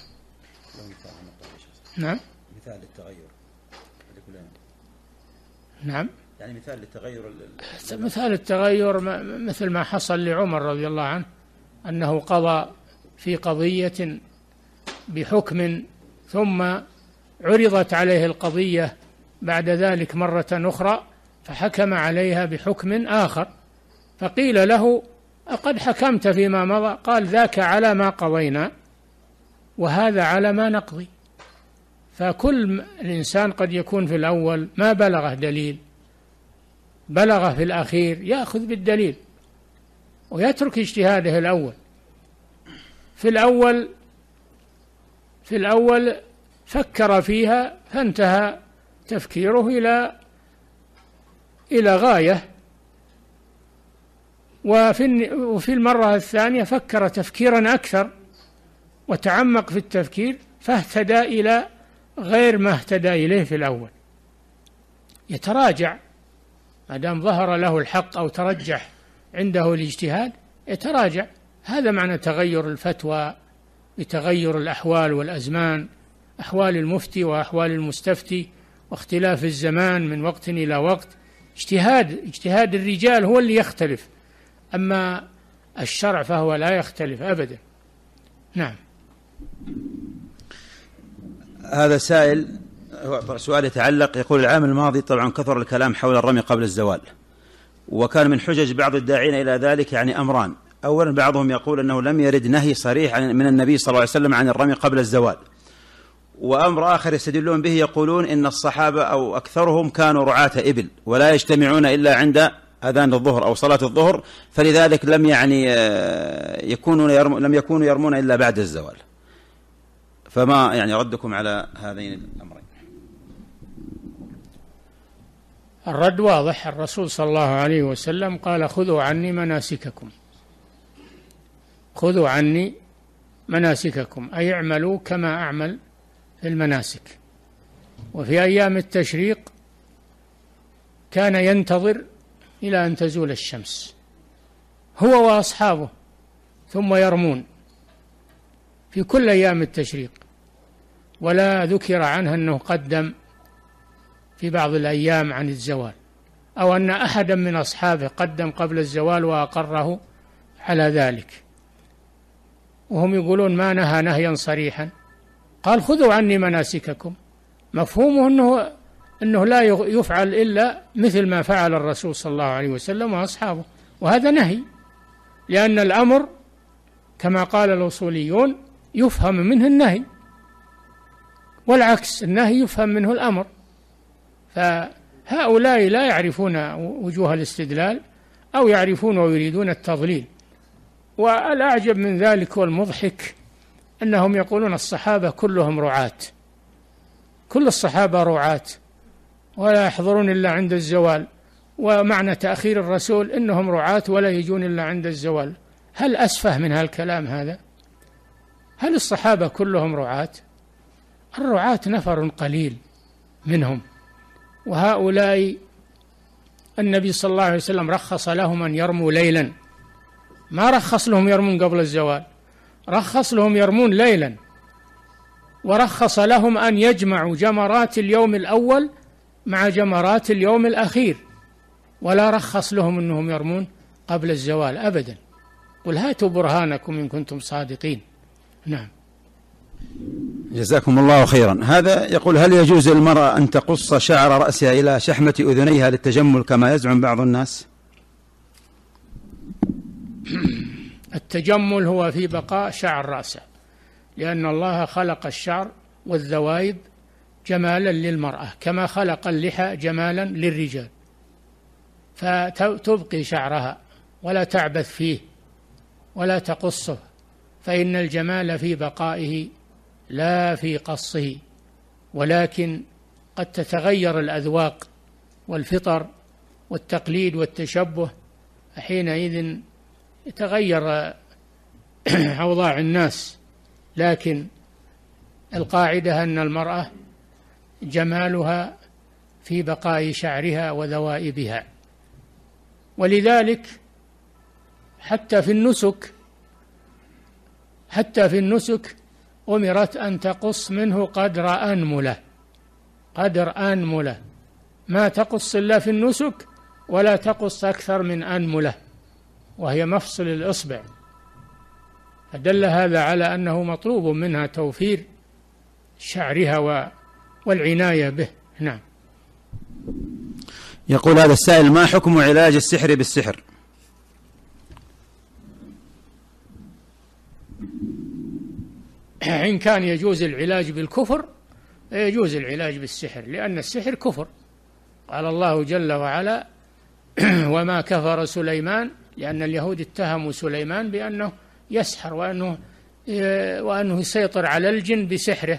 نعم. مثال للتغير. نعم. يعني مثال للتغير. مثال التغير مثل ما حصل لعمر رضي الله عنه، أنه قضى في قضية بحكم، ثم عرضت عليه القضية بعد ذلك مرة أخرى فحكم عليها بحكم آخر، فقيل له: أقد حكمت فيما مضى؟ قال: ذاك على ما قضينا وهذا على ما نقضي. فكل الإنسان قد يكون في الأول ما بلغه دليل، بلغ في الأخير يأخذ بالدليل ويترك اجتهاده الأول. في الأول فكر فيها فانتهى تفكيره إلى غاية، وفي المرة الثانية فكر تفكيرا أكثر وتعمق في التفكير فاهتدى إلى غير ما اهتدى إليه في الأول. يتراجع ما دام ظهر له الحق أو ترجح عنده الاجتهاد، يتراجع. هذا معنى تغير الفتوى بتغير الأحوال والأزمان، أحوال المفتي وأحوال المستفتي واختلاف الزمان من وقت إلى وقت. اجتهاد الرجال هو اللي يختلف، أما الشرع فهو لا يختلف أبدا. نعم. هذا سائل سؤال يتعلق، يقول العام الماضي طبعا كثر الكلام حول الرمي قبل الزوال، وكان من حجج بعض الداعين إلى ذلك يعني أمران. أولا بعضهم يقول أنه لم يرد نهي صريح من النبي صلى الله عليه وسلم عن الرمي قبل الزوال، وأمر آخر يستدلون به يقولون إن الصحابة أو أكثرهم كانوا رعاة إبل ولا يجتمعون إلا عند أذان الظهر أو صلاة الظهر، فلذلك لم يكونوا يرمون إلا بعد الزوال. فما يعني ردكم على هذين الأمرين؟ الرد واضح. الرسول صلى الله عليه وسلم قال: خذوا عني مناسككم، خذوا عني مناسككم، أي اعملوا كما أعمل في المناسك. وفي أيام التشريق كان ينتظر إلى أن تزول الشمس هو وأصحابه ثم يرمون في كل أيام التشريق، ولا ذكر عنه أنه قدم في بعض الأيام عن الزوال، أو أن أحدا من أصحابه قدم قبل الزوال وأقره على ذلك. وهم يقولون ما نهى نهيا صريحا، قال: خذوا عني مناسككم، مفهومه أنه لا يفعل إلا مثل ما فعل الرسول صلى الله عليه وسلم وأصحابه، وهذا نهي، لأن الأمر كما قال الأصوليون يفهم منه النهي، والعكس النهي يفهم منه الأمر. فهؤلاء لا يعرفون وجوه الاستدلال أو يعرفون ويريدون التضليل. والأعجب من ذلك والمضحك أنهم يقولون الصحابة كلهم رعاة، كل الصحابة رعاة ولا يحضرون إلا عند الزوال، ومعنى تأخير الرسول إنهم رعاة ولا يجون إلا عند الزوال. هل أسفه من هالكلام هذا؟ هل الصحابة كلهم رعاة؟ الرعاة نفر قليل منهم، وهؤلاء النبي صلى الله عليه وسلم رخص لهم أن يرموا ليلا، ما رخص لهم يرمون قبل الزوال، رخص لهم يرمون ليلا، ورخص لهم أن يجمعوا جمرات اليوم الأول مع جمرات اليوم الأخير، ولا رخص لهم أنهم يرمون قبل الزوال أبدا. قل هاتوا برهانكم إن كنتم صادقين. نعم. جزاكم الله خيرا. هذا يقول: هل يجوز للمرأة أن تقص شعر رأسها إلى شحمة أذنيها للتجمل كما يزعم بعض الناس؟ التجمل هو في بقاء شعر رأسه، لأن الله خلق الشعر والذوائب جمالا للمرأة كما خلق اللحى جمالا للرجال، فتبقي شعرها ولا تعبث فيه ولا تقصه، فإن الجمال في بقائه لا في قصه. ولكن قد تتغير الأذواق والفطر والتقليد والتشبه، حينئذ يتغير أوضاع الناس، لكن القاعدة أن المرأة جمالها في بقاء شعرها وذوائبها. ولذلك حتى في النسك أمرت أن تقص منه قدر أنملة، ما تقص إلا في النسك، ولا تقص أكثر من أنملة، وهي مفصل الإصبع. فدل هذا على أنه مطلوب منها توفير شعرها والعناية به. نعم. يقول هذا السائل: ما حكم علاج السحر بالسحر؟ إن كان يجوز العلاج بالكفر يجوز العلاج بالسحر، لأن السحر كفر. قال الله جل وعلا: وما كفر سليمان، لأن اليهود اتهموا سليمان بأنه يسحر وأنه يسيطر على الجن بسحره.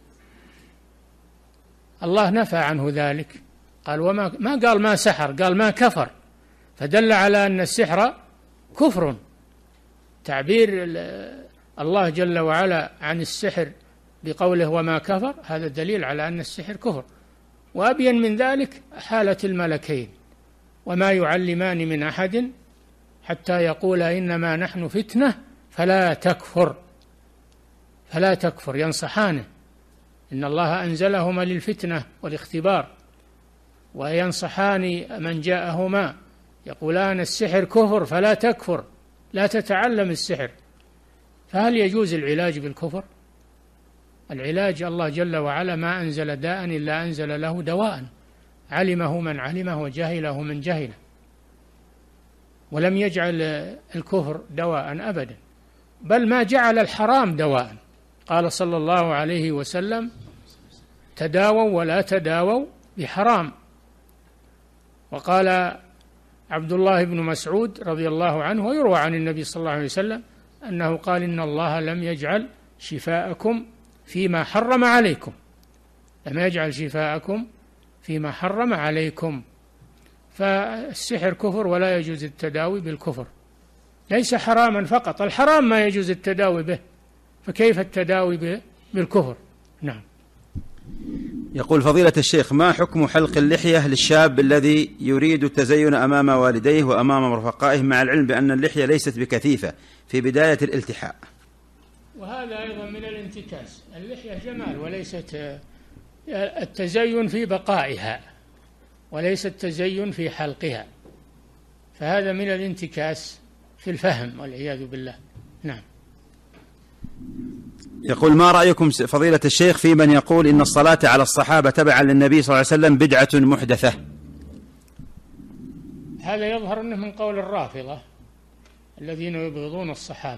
الله نفى عنه ذلك، قال ما قال ما سحر، قال ما كفر، فدل على أن السحر كفر. تعبير الله جل وعلا عن السحر بقوله وما كفر، هذا دليل على أن السحر كفر. وأبين من ذلك حالة الملكين: وما يعلمان من أحد حتى يقولا إنما نحن فتنة فلا تكفر. فلا تكفر، ينصحانه، إن الله أنزلهما للفتنة والاختبار، وينصحان من جاءهما يقولان السحر كفر فلا تكفر، لا تتعلم السحر. فهل يجوز العلاج بالكفر؟ العلاج الله جل وعلا ما أنزل داء إلا أنزل له دواء علمه من علمه وجهله من جهله، ولم يجعل الكفر دواء أبدا، بل ما جعل الحرام دواء. قال صلى الله عليه وسلم: تداووا ولا تداووا بحرام. وقال عبد الله بن مسعود رضي الله عنه، ويروى عن النبي صلى الله عليه وسلم أنه قال: إن الله لم يجعل شفاءكم فيما حرم عليكم، لم يجعل شفاءكم فيما حرم عليكم. فالسحر كفر ولا يجوز التداوي بالكفر، ليس حراما فقط، الحرام ما يجوز التداوي به، فكيف التداوي بالكفر؟ نعم. يقول فضيلة الشيخ: ما حكم حلق اللحية للشاب الذي يريد التزين أمام والديه وأمام رفقائه، مع العلم بأن اللحية ليست بكثيفة في بداية الالتحاء؟ وهذا أيضا من الانتكاس. اللحية جمال وليست التزين في بقائها، وليس التزين في حلقها، فهذا من الانتكاس في الفهم والعياذ بالله. نعم. يقول: ما رأيكم فضيلة الشيخ في من يقول إن الصلاة على الصحابة تبعا للنبي صلى الله عليه وسلم بدعة محدثة؟ هذا يظهر أنه من قول الرافضة الذين يبغضون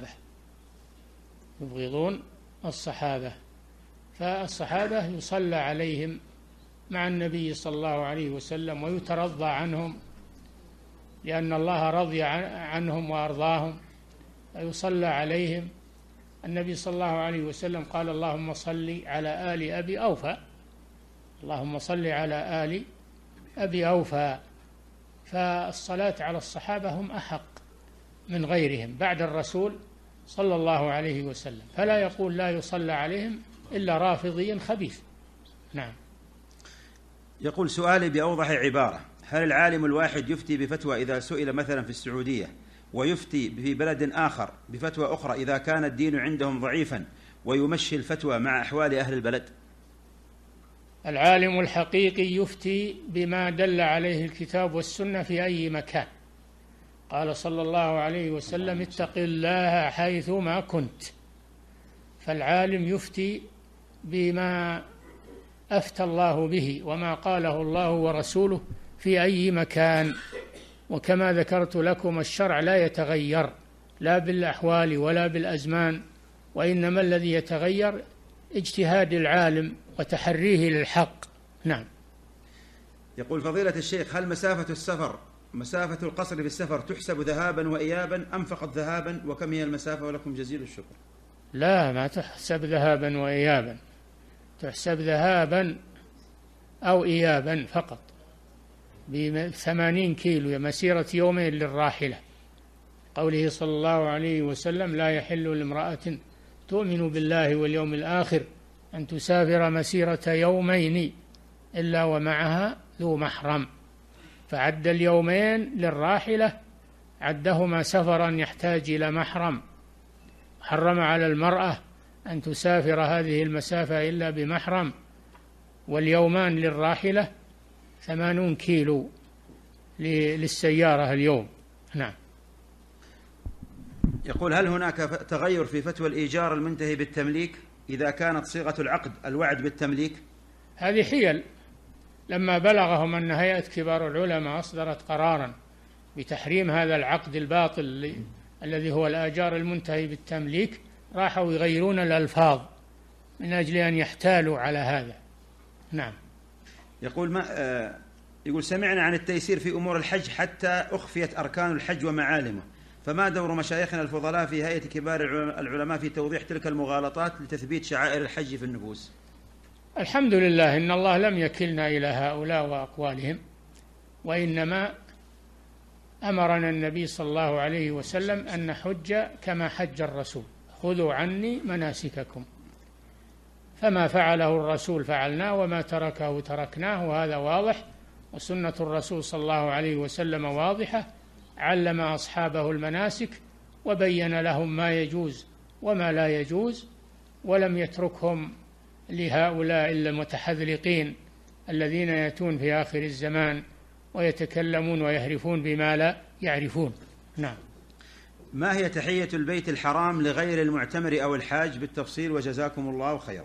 الصحابة. فالصحابة يصلى عليهم مع النبي صلى الله عليه وسلم ويترضى عنهم، لأن الله رضي عنهم وأرضاهم، فيصلى عليهم. النبي صلى الله عليه وسلم قال: اللهم صل على آل أبي أوفى، اللهم صل على آل أبي أوفى. فالصلاة على الصحابة هم أحق من غيرهم بعد الرسول صلى الله عليه وسلم، فلا يقول لا يصلى عليهم إلا رافضي خبيث. نعم. يقول: سؤالي بأوضح عبارة: هل العالم الواحد يفتي بفتوى إذا سئل مثلا في السعودية، ويفتي في بلد آخر بفتوى أخرى إذا كان الدين عندهم ضعيفا، ويمشي الفتوى مع أحوال أهل البلد؟ العالم الحقيقي يفتي بما دل عليه الكتاب والسنة في أي مكان. قال صلى الله عليه وسلم: اتق الله حيثما كنت. فالعالم يفتي بما أفتى الله به وما قاله الله ورسوله في أي مكان. وكما ذكرت لكم، الشرع لا يتغير لا بالأحوال ولا بالأزمان، وإنما الذي يتغير اجتهاد العالم وتحريه للحق. نعم. يقول فضيلة الشيخ: هل مسافة القصر في السفر تحسب ذهابا وإيابا أم فقط ذهابا؟ وكم هي المسافة؟ ولكم جزيل الشكر. لا، ما تحسب ذهابا وإيابا، تحسب ذهابا أو إيابا فقط، ب80 كيلو، مسيرة يومين للراحلة. قوله صلى الله عليه وسلم: لا يحل لامرأة تؤمن بالله واليوم الآخر أن تسافر مسيرة يومين إلا ومعها ذو محرم. فعد اليومين للراحلة، عدهما سفرا يحتاج إلى محرم. حرم على المرأة أن تسافر هذه المسافة إلا بمحرم. واليومان للراحلة 80 كيلو للسيارة اليوم. نعم. يقول: هل هناك تغير في فتوى الإيجار المنتهي بالتمليك إذا كانت صيغة العقد الوعد بالتمليك؟ هذه حيل. لما بلغهم أن هيئة كبار العلماء أصدرت قرارا بتحريم هذا العقد الباطل الذي هو الآجار المنتهي بالتمليك، راحوا يغيرون الألفاظ من أجل أن يحتالوا على هذا. نعم. يقول: يقول سمعنا عن التيسير في أمور الحج حتى أخفيت أركان الحج ومعالمه، فما دور مشايخنا الفضلاء في هيئة كبار العلماء في توضيح تلك المغالطات لتثبيت شعائر الحج في النفوس؟ الحمد لله إن الله لم يكلنا إلى هؤلاء وأقوالهم، وإنما أمرنا النبي صلى الله عليه وسلم أن نحج كما حج الرسول، خذوا عني مناسككم، فما فعله الرسول فعلناه وما تركه تركناه، وهذا واضح، وسنة الرسول صلى الله عليه وسلم واضحة، علم أصحابه المناسك وبين لهم ما يجوز وما لا يجوز، ولم يتركهم لهؤلاء إلا المتحذلقين الذين يأتون في آخر الزمان ويتكلمون ويهرفون بما لا يعرفون. نعم. ما هي تحية البيت الحرام لغير المعتمر أو الحاج بالتفصيل وجزاكم الله خيرا؟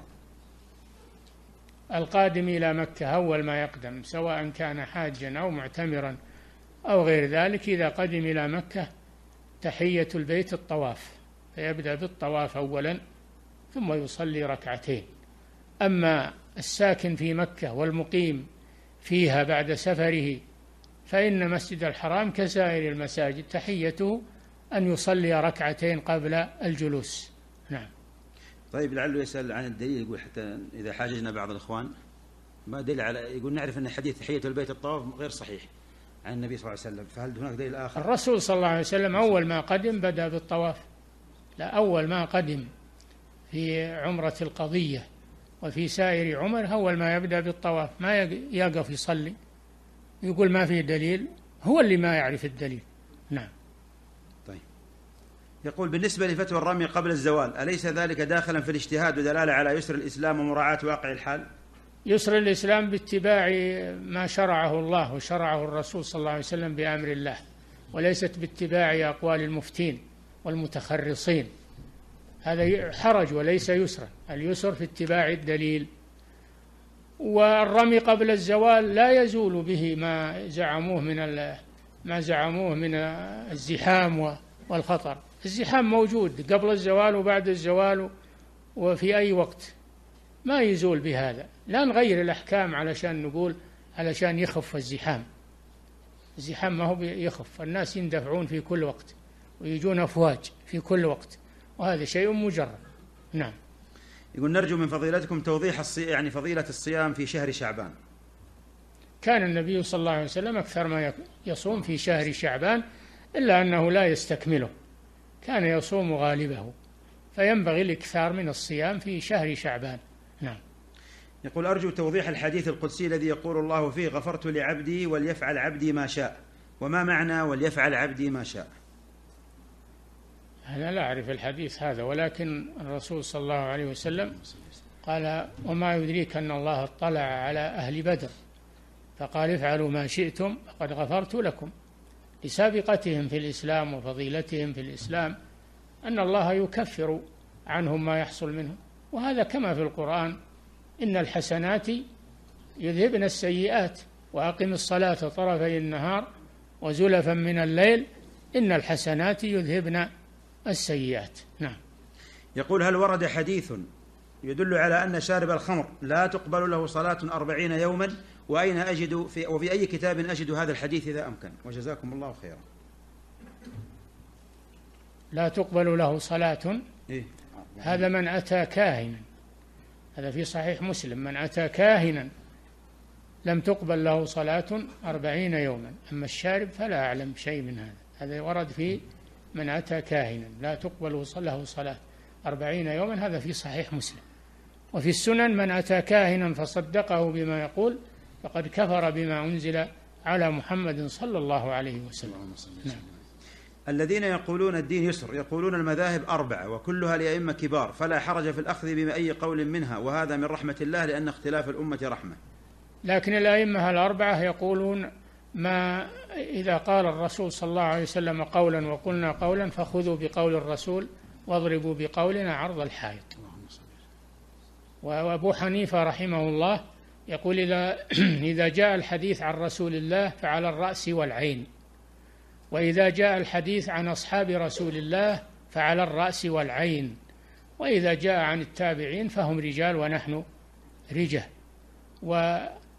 القادم إلى مكة أول ما يقدم سواء كان حاجا أو معتمرا أو غير ذلك، إذا قدم إلى مكة تحية البيت الطواف، فيبدأ بالطواف أولا ثم يصلي ركعتين. أما الساكن في مكة والمقيم فيها بعد سفره فإن مسجد الحرام كسائر المساجد تحيته أن يصلي ركعتين قبل الجلوس. نعم. طيب لعله يسأل عن الدليل، يقول حتى إذا حاججنا بعض الإخوان ما دليل على، يقول نعرف أن حديث تحية البيت الطواف غير صحيح عن النبي صلى الله عليه وسلم، فهل هناك دليل آخر؟ الرسول صلى الله عليه وسلم أول ما قدم بدأ بالطواف، لا أول ما قدم في عمرة القضية وفي سائر عمر أول ما يبدأ بالطواف، ما يقف يصلي يقول ما في دليل، هو اللي ما يعرف الدليل. نعم. طيب يقول بالنسبة لفتوى الرمي قبل الزوال أليس ذلك داخلا في الاجتهاد ودلالة على يسر الإسلام ومراعاة واقع الحال؟ يسر الإسلام باتباع ما شرعه الله وشرعه الرسول صلى الله عليه وسلم بأمر الله، وليست باتباع أقوال المفتين والمتخرصين، هذا حرج وليس يسرا، اليسر في اتباع الدليل. والرمي قبل الزوال لا يزول به ما زعموه من الزحام والخطر، الزحام موجود قبل الزوال وبعد الزوال وفي أي وقت، ما يزول بهذا. لا نغير الأحكام علشان نقول علشان يخف الزحام، الزحام ما هو يخف، الناس يندفعون في كل وقت ويجون أفواج في كل وقت، وهذا شيء مجرد. نعم. يقول نرجو من فضيلتكم توضيح فضيلة الصيام في شهر شعبان. كان النبي صلى الله عليه وسلم أكثر ما يصوم في شهر شعبان، إلا أنه لا يستكمله، كان يصوم غالبه، فينبغي الإكثار من الصيام في شهر شعبان. نعم. يقول أرجو توضيح الحديث القدسي الذي يقول الله فيه غفرت لعبدي وليفعل عبدي ما شاء، وما معنى وليفعل عبدي ما شاء؟ أنا لا أعرف الحديث هذا، ولكن الرسول صلى الله عليه وسلم قال وما يدريك أن الله اطلع على أهل بدر فقال افعلوا ما شئتم فقد غفرت لكم، لسابقتهم في الإسلام وفضيلتهم في الإسلام، أن الله يكفر عنهم ما يحصل منهم، وهذا كما في القرآن إن الحسنات يذهبن السيئات وأقم الصلاة طرفي النهار وزلفا من الليل إن الحسنات يذهبن السيئات. نعم. يقول هل ورد حديث يدل على أن شارب الخمر لا تقبل له صلاة 40 يوما، وأين أجد وفي أي كتاب أجد هذا الحديث إذا أمكن، وجزاكم الله خيرا؟ لا تقبل له صلاة هذا من أتى كاهنا، هذا في صحيح مسلم، من أتى كاهنا لم تقبل له صلاة 40 يوما، أما الشارب فلا أعلم شيء من هذا، هذا ورد في من أتى كاهنا لا تقبل له صلاة 40 يوما، هذا في صحيح مسلم. وفي السنن من أتى كاهنا فصدقه بما يقول فقد كفر بما أنزل على محمد صلى الله عليه وسلم. نعم. الذين يقولون الدين يسر يقولون المذاهب 4 وكلها لأئمة كبار، فلا حرج في الأخذ بأي قول منها، وهذا من رحمة الله لأن اختلاف الأمة رحمة. لكن الأئمة 4 يقولون ما إذا قال الرسول صلى الله عليه وسلم قولا وقلنا قولا فخذوا بقول الرسول واضربوا بقولنا عرض الحائط. وأبو حنيفة رحمه الله يقول إذا جاء الحديث عن رسول الله فعلى الرأس والعين، وإذا جاء الحديث عن أصحاب رسول الله فعلى الرأس والعين، وإذا جاء عن التابعين فهم رجال ونحن رجال.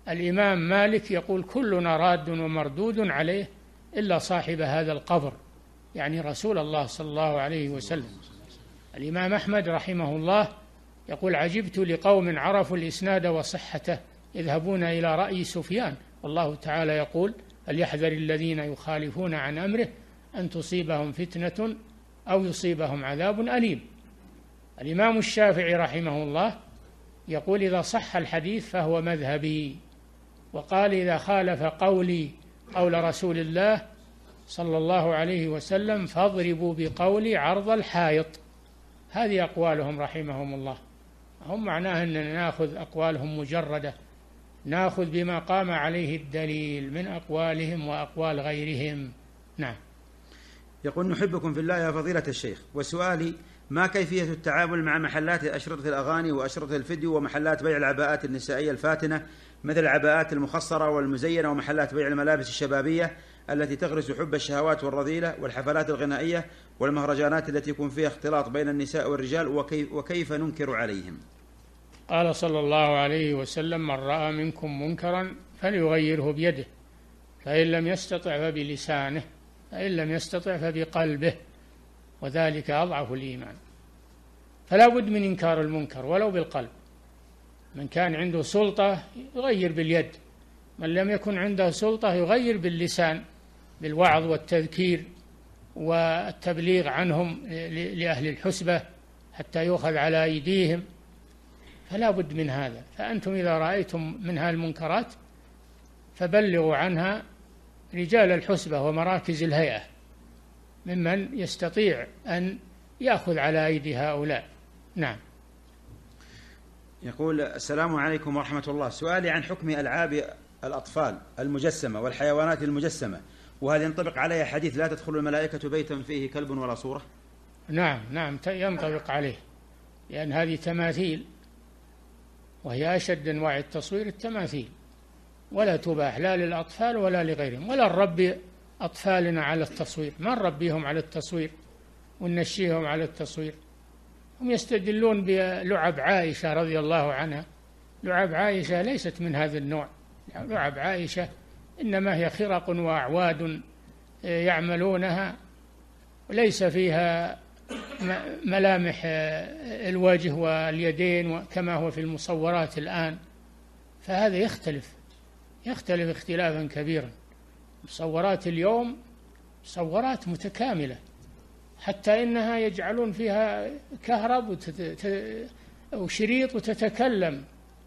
الإمام مالك يقول كلنا راد ومردود عليه إلا صاحب هذا القبر، يعني رسول الله صلى الله عليه وسلم. الإمام أحمد رحمه الله يقول عجبت لقوم عرفوا الإسناد وصحته يذهبون إلى رأي سفيان، والله تعالى يقول فليحذر الذين يخالفون عن أمره أن تصيبهم فتنة أو يصيبهم عذاب أليم. الإمام الشافعي رحمه الله يقول إذا صح الحديث فهو مذهبي، وقال إذا خالف قولي قول رسول الله صلى الله عليه وسلم فاضربوا بقولي عرض الحائط. هذه أقوالهم رحمهم الله. هم معناه أننا نأخذ أقوالهم مجردة، نأخذ بما قام عليه الدليل من أقوالهم وأقوال غيرهم. نعم. يقول نحبكم في الله يا فضيلة الشيخ، وسؤالي ما كيفية التعامل مع محلات أشرطة الأغاني وأشرطة الفيديو ومحلات بيع العباءات النسائية الفاتنة مثل العباءات المخصرة والمزينة ومحلات بيع الملابس الشبابية التي تغرس حب الشهوات والرذيلة والحفلات الغنائية والمهرجانات التي يكون فيها اختلاط بين النساء والرجال، وكيف ننكر عليهم؟ قال صلى الله عليه وسلم من رأى منكم منكرا فليغيره بيده، فإن لم يستطع فبلسانه، فإن لم يستطع فبقلبه، وذلك أضعف الإيمان. فلا بد من إنكار المنكر ولو بالقلب. من كان عنده سلطة يغير باليد، من لم يكن عنده سلطة يغير باللسان، بالوعظ والتذكير والتبليغ عنهم لأهل الحسبة حتى يؤخذ على أيديهم. فلا بد من هذا. فأنتم إذا رأيتم منها المنكرات فبلغوا عنها رجال الحسبة ومراكز الهيئة ممن يستطيع أن يأخذ على أيدي هؤلاء. نعم. يقول السلام عليكم ورحمة الله، سؤالي عن حكم ألعاب الأطفال المجسمة والحيوانات المجسمة، وهل ينطبق عليها حديث لا تدخل الملائكة بيتا فيه كلب ولا صورة؟ نعم ينطبق عليه، لأن هذه تماثيل، وهي أشد أنواع التصوير التماثيل، ولا تباح لا للأطفال ولا لغيرهم، ولا نربي أطفالنا على التصوير، ما نربيهم على التصوير وننشيهم على التصوير. هم يستدلون بلعب عائشة رضي الله عنها. لعب عائشة ليست من هذا النوع. لعب عائشة إنما هي خرق وأعواد يعملونها، وليس فيها ملامح الوجه واليدين كما هو في المصورات الآن. فهذا يختلف اختلافا كبيرا. مصورات اليوم مصورات متكاملة، حتى إنها يجعلون فيها كهرب وشريط وتتكلم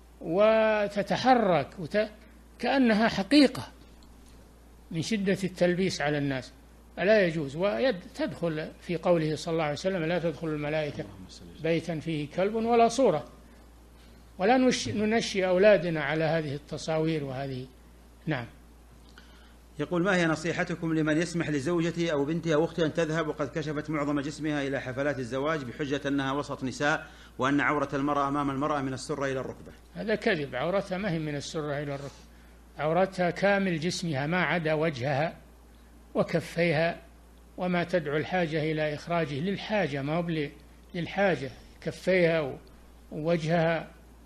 وتتحرك كأنها حقيقة من شدة التلبيس على الناس. ألا يجوز. وتدخل في قوله صلى الله عليه وسلم لا تدخل الملائكة بيتا فيه كلب ولا صورة، ولا ننشي أولادنا على هذه التصاوير وهذه. نعم. يقول ما هي نصيحتكم لمن يسمح لزوجته أو بنته أو أخته أن تذهب وقد كشفت معظم جسمها إلى حفلات الزواج بحجة أنها وسط نساء، وأن عورة المرأة أمام المرأة من السرة إلى الركبة؟ هذا كذب. عورتها ما هي من السرة إلى الركبة، عورتها كامل جسمها ما عدا وجهها وكفيها، وما تدعو الحاجة إلى إخراجه للحاجة، ما هو للحاجة. كفيها ووجهها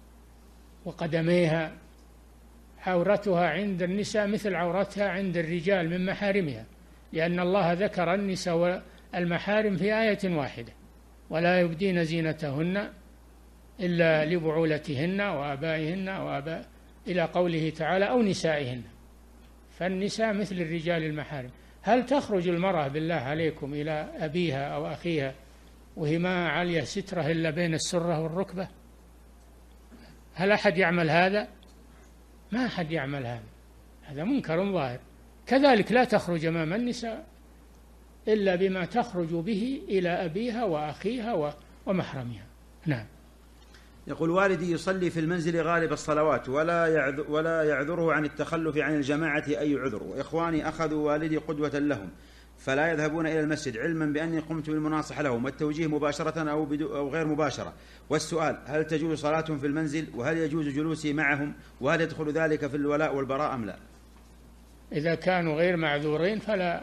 وقدميها. عورتها عند النساء مثل عورتها عند الرجال من محارمها، لأن الله ذكر النساء والمحارم في آية واحدة: ولا يبدين زينتهن إلا لبعولتهن وآبائهن إلى قوله تعالى أو نسائهن. فالنساء مثل الرجال المحارم. هل تخرج المرأة بالله عليكم إلى أبيها أو أخيها وهي ما عليه سترة إلا بين السرة والركبة؟ هل أحد يعمل هذا؟ ما أحد يعمل هذا. هذا منكر ظاهر. كذلك لا تخرج أمام النساء إلا بما تخرج به إلى أبيها وأخيها ومحرمها. نعم. يقول والدي يصلي في المنزل غالب الصلوات ولا يعذره عن التخلف عن الجماعة أي عذر، وإخواني أخذوا والدي قدوة لهم فلا يذهبون إلى المسجد، علما بأني قمت بالمناصحة لهم والتوجيه مباشرة أو غير مباشرة. والسؤال: هل تجوز صلاتهم في المنزل؟ وهل يجوز جلوسي معهم؟ وهل يدخل ذلك في الولاء والبراء أم لا؟ إذا كانوا غير معذورين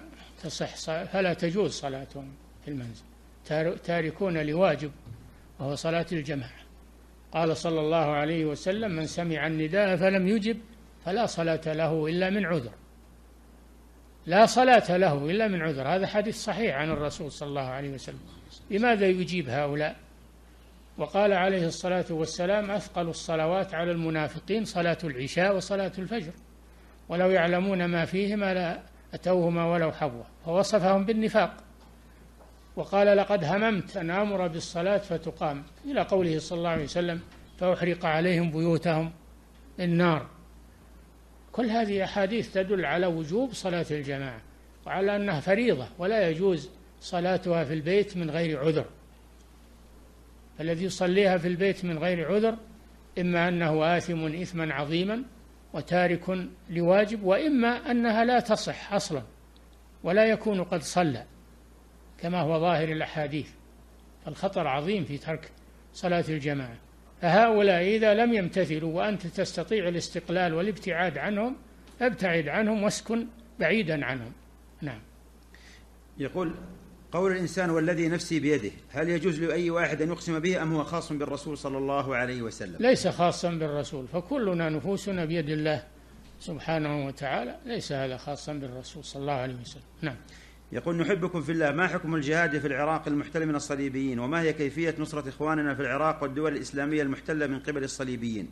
فلا تجوز صلاتهم في المنزل، تاركون لواجب وهو صلاة الجماعة. قال صلى الله عليه وسلم: من سمع النداء فلم يجب فلا صلاة له إلا من عذر، لا صلاة له إلا من عذر. هذا حديث صحيح عن الرسول صلى الله عليه وسلم. لماذا يجيب هؤلاء؟ وقال عليه الصلاة والسلام: أثقل الصلوات على المنافقين صلاة العشاء وصلاة الفجر، ولو يعلمون ما فيهما لأتوهما ولو حبوا، فوصفهم بالنفاق. وقال: لقد هممت أن آمر بالصلاة فتقام، إلى قوله صلى الله عليه وسلم: فأحرق عليهم بيوتهم النار. كل هذه أحاديث تدل على وجوب صلاة الجماعة، وعلى أنها فريضة ولا يجوز صلاتها في البيت من غير عذر. الذي يصليها في البيت من غير عذر إما أنه آثم إثما عظيما وتارك لواجب، وإما أنها لا تصح أصلا ولا يكون قد صلى كما هو ظاهر الأحاديث. فالخطر عظيم في ترك صلاة الجماعة. فهؤلاء إذا لم يمتثلوا وأنت تستطيع الاستقلال والابتعاد عنهم، ابتعد عنهم واسكن بعيدا عنهم. نعم. يقول: قول الإنسان والذي نفسي بيده، هل يجوز لأي واحد أن يقسم به أم هو خاص بالرسول صلى الله عليه وسلم؟ ليس خاصا بالرسول، فكلنا نفوسنا بيد الله سبحانه وتعالى، ليس هذا خاصا بالرسول صلى الله عليه وسلم. نعم. يقول: نحبكم في الله، ما حكم الجهاد في العراق المحتل من الصليبيين، وما هي كيفية نصرة إخواننا في العراق والدول الإسلامية المحتلة من قبل الصليبيين؟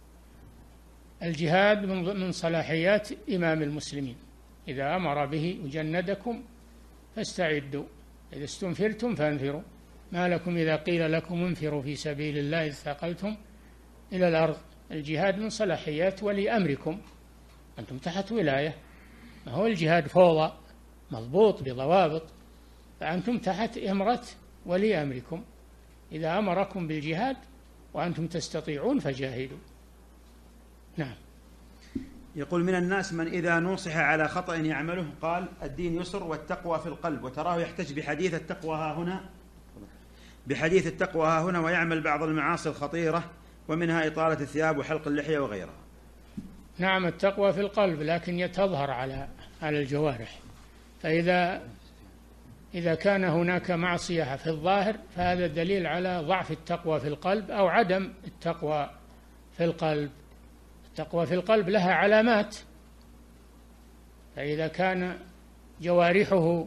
الجهاد من صلاحيات إمام المسلمين، إذا أمر به: وجندكم فاستعدوا، إذا استنفرتم فانفروا، ما لكم إذا قيل لكم انفروا في سبيل الله إذ ثاقلتم إلى الأرض. الجهاد من صلاحيات ولي أمركم، أنتم تحت ولاية، ما هو الجهاد فوضى مضبوط بضوابط، فأنتم تحت إمرة ولي أمركم. إذا أمركم بالجهاد وأنتم تستطيعون فجاهدوا. نعم. يقول: من الناس من إذا نوصح على خطأ يعمله قال: الدين يسر والتقوى في القلب، وتراه يحتج بحديث التقوى ها هنا ويعمل بعض المعاصي الخطيرة، ومنها إطالة الثياب وحلق اللحية وغيرها. نعم، التقوى في القلب، لكن تظهر على الجوارح. فإذا كان هناك معصية في الظاهر فهذا دليل على ضعف التقوى في القلب أو عدم التقوى في القلب. التقوى في القلب لها علامات، فإذا كان جوارحه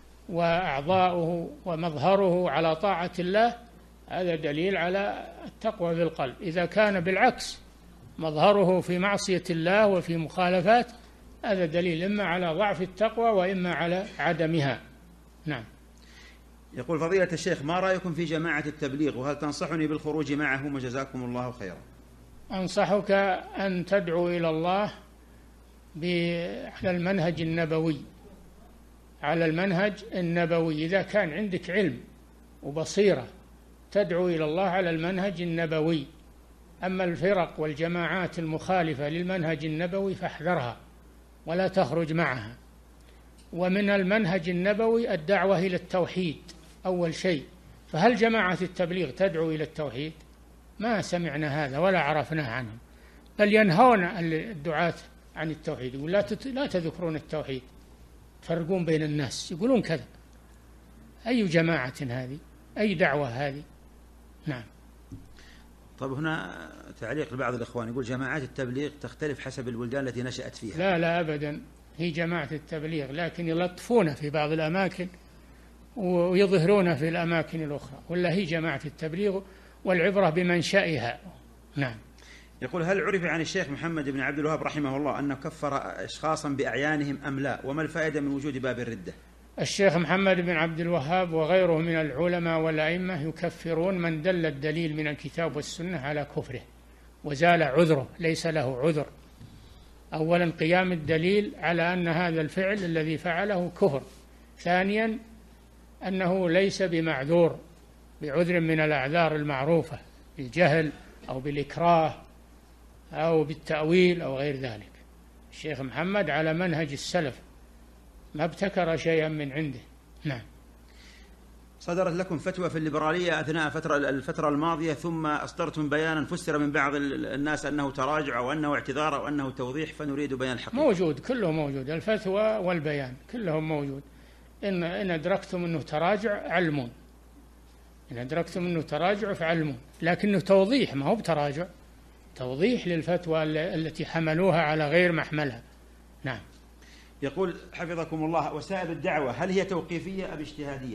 وأعضاؤه ومظهره على طاعة الله هذا دليل على التقوى في القلب. إذا كان بالعكس مظهره في معصية الله وفي مخالفات هذا دليل إما على ضعف التقوى وإما على عدمها. نعم. يقول: فضيلة الشيخ، ما رأيكم في جماعة التبليغ، وهل تنصحني بالخروج معهم وجزاكم الله خيرا؟ أنصحك أن تدعو إلى الله على المنهج النبوي، على المنهج النبوي. إذا كان عندك علم وبصيرة تدعو إلى الله على المنهج النبوي. أما الفرق والجماعات المخالفة للمنهج النبوي فاحذرها ولا تخرج معها. ومن المنهج النبوي الدعوة إلى التوحيد أول شيء، فهل جماعة التبليغ تدعو إلى التوحيد؟ ما سمعنا هذا ولا عرفناه عنهم، بل ينهون الدعاة عن التوحيد، يقول لا تذكرون التوحيد، تفرقون بين الناس، يقولون كذا. أي جماعة هذه؟ أي دعوة هذه؟ نعم. طيب، هنا تعليق لبعض الإخوان يقول: جماعات التبليغ تختلف حسب البلدان التي نشأت فيها. لا أبدا، هي جماعة التبليغ، لكن يلطفون في بعض الأماكن ويظهرون في الأماكن الأخرى، ولا هي جماعة التبليغ والعبرة بمنشأها. نعم. يقول: هل عرف عن الشيخ محمد بن عبد الوهاب رحمه الله أنه كفر أشخاصا بأعيانهم أم لا؟ وما الفائدة من وجود باب الردة؟ الشيخ محمد بن عبد الوهاب وغيره من العلماء والأئمة يكفرون من دل الدليل من الكتاب والسنة على كفره وزال عذره، ليس له عذر. أولا قيام الدليل على أن هذا الفعل الذي فعله كفر. ثانيا أنه ليس بمعذور بعذر من الأعذار المعروفة، بالجهل أو بالإكراه أو بالتأويل أو غير ذلك. الشيخ محمد على منهج السلف، ما ابتكر شيئا من عنده. نعم. صدرت لكم فتوى في الليبرالية أثناء الفترة الماضية، ثم أصدرتم بيانا فسر من بعض الناس أنه تراجع أو أنه اعتذار أو أنه توضيح، فنريد بيان الحقيقة. موجود، كله موجود، الفتوى والبيان كلهم موجود. إن أدركتم أنه تراجع علمون، إن أدركتم أنه تراجع فعلمون، لكنه توضيح ما هو بتراجع. توضيح للفتوى التي حملوها على غير محملها. نعم. يقول حفظكم الله: وسائل الدعوة هل هي توقيفية أم اجتهادية؟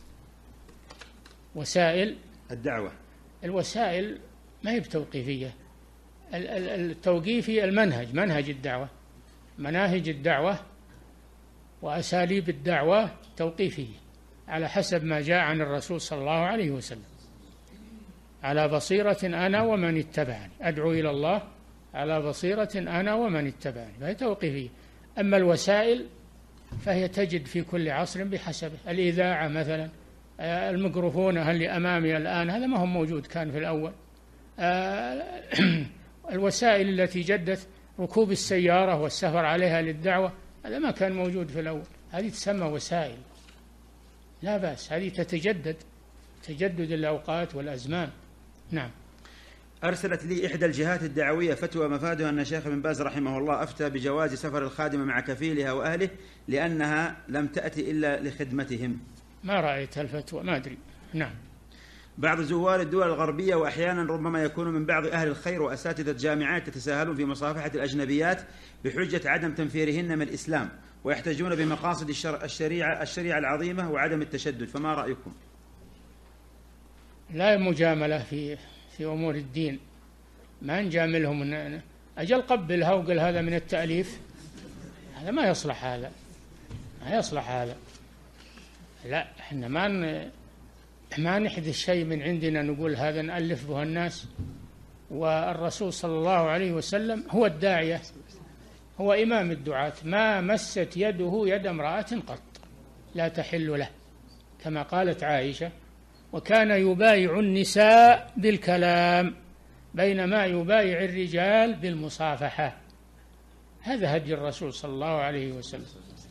وسائل الدعوة، الوسائل ما هي بتوقيفية. التوقيفي المنهج، منهج الدعوة، مناهج الدعوة وأساليب الدعوة توقيفية على حسب ما جاء عن الرسول صلى الله عليه وسلم. على بصيرة أنا ومن اتبعني، أدعو إلى الله على بصيرة أنا ومن اتبعني، فهي توقيفية. أما الوسائل فهي تجد في كل عصر بحسبه. الإذاعة مثلا، الميكروفون اللي أمامي الآن هذا ما هو موجود كان في الأول. الوسائل التي جدت ركوب السيارة والسفر عليها للدعوة هذا ما كان موجود في الأول، هذه تسمى وسائل، لا بأس، هذه تتجدد، تجدد الأوقات والأزمان. نعم. أرسلت لي إحدى الجهات الدعوية فتوى مفادها أن الشيخ ابن باز رحمه الله أفتى بجواز سفر الخادمة مع كفيلها وأهله لأنها لم تأتي إلا لخدمتهم. ما رأيت الفتوى، ما أدري. نعم. بعض زوار الدول الغربية وأحيانا ربما يكون من بعض أهل الخير وأساتذة جامعات يتساهلون في مصافحة الأجنبيات بحجة عدم تنفيرهن من الإسلام، ويحتجون بمقاصد الشريعة العظيمة وعدم التشدد، فما رأيكم؟ لا مجاملة في أمور الدين، ما نجاملهم. أجل قبلها وقل هذا من التأليف، هذا ما يصلح، هذا ما يصلح هذا. لا، احنا ما نحدث شيء من عندنا نقول هذا نألف به الناس. والرسول صلى الله عليه وسلم هو الداعية، هو إمام الدعاة، ما مست يده يد امرأة قط لا تحل له، كما قالت عائشة: وكان يبايع النساء بالكلام بينما يبايع الرجال بالمصافحة. هذا هدي الرسول صلى الله عليه وسلم.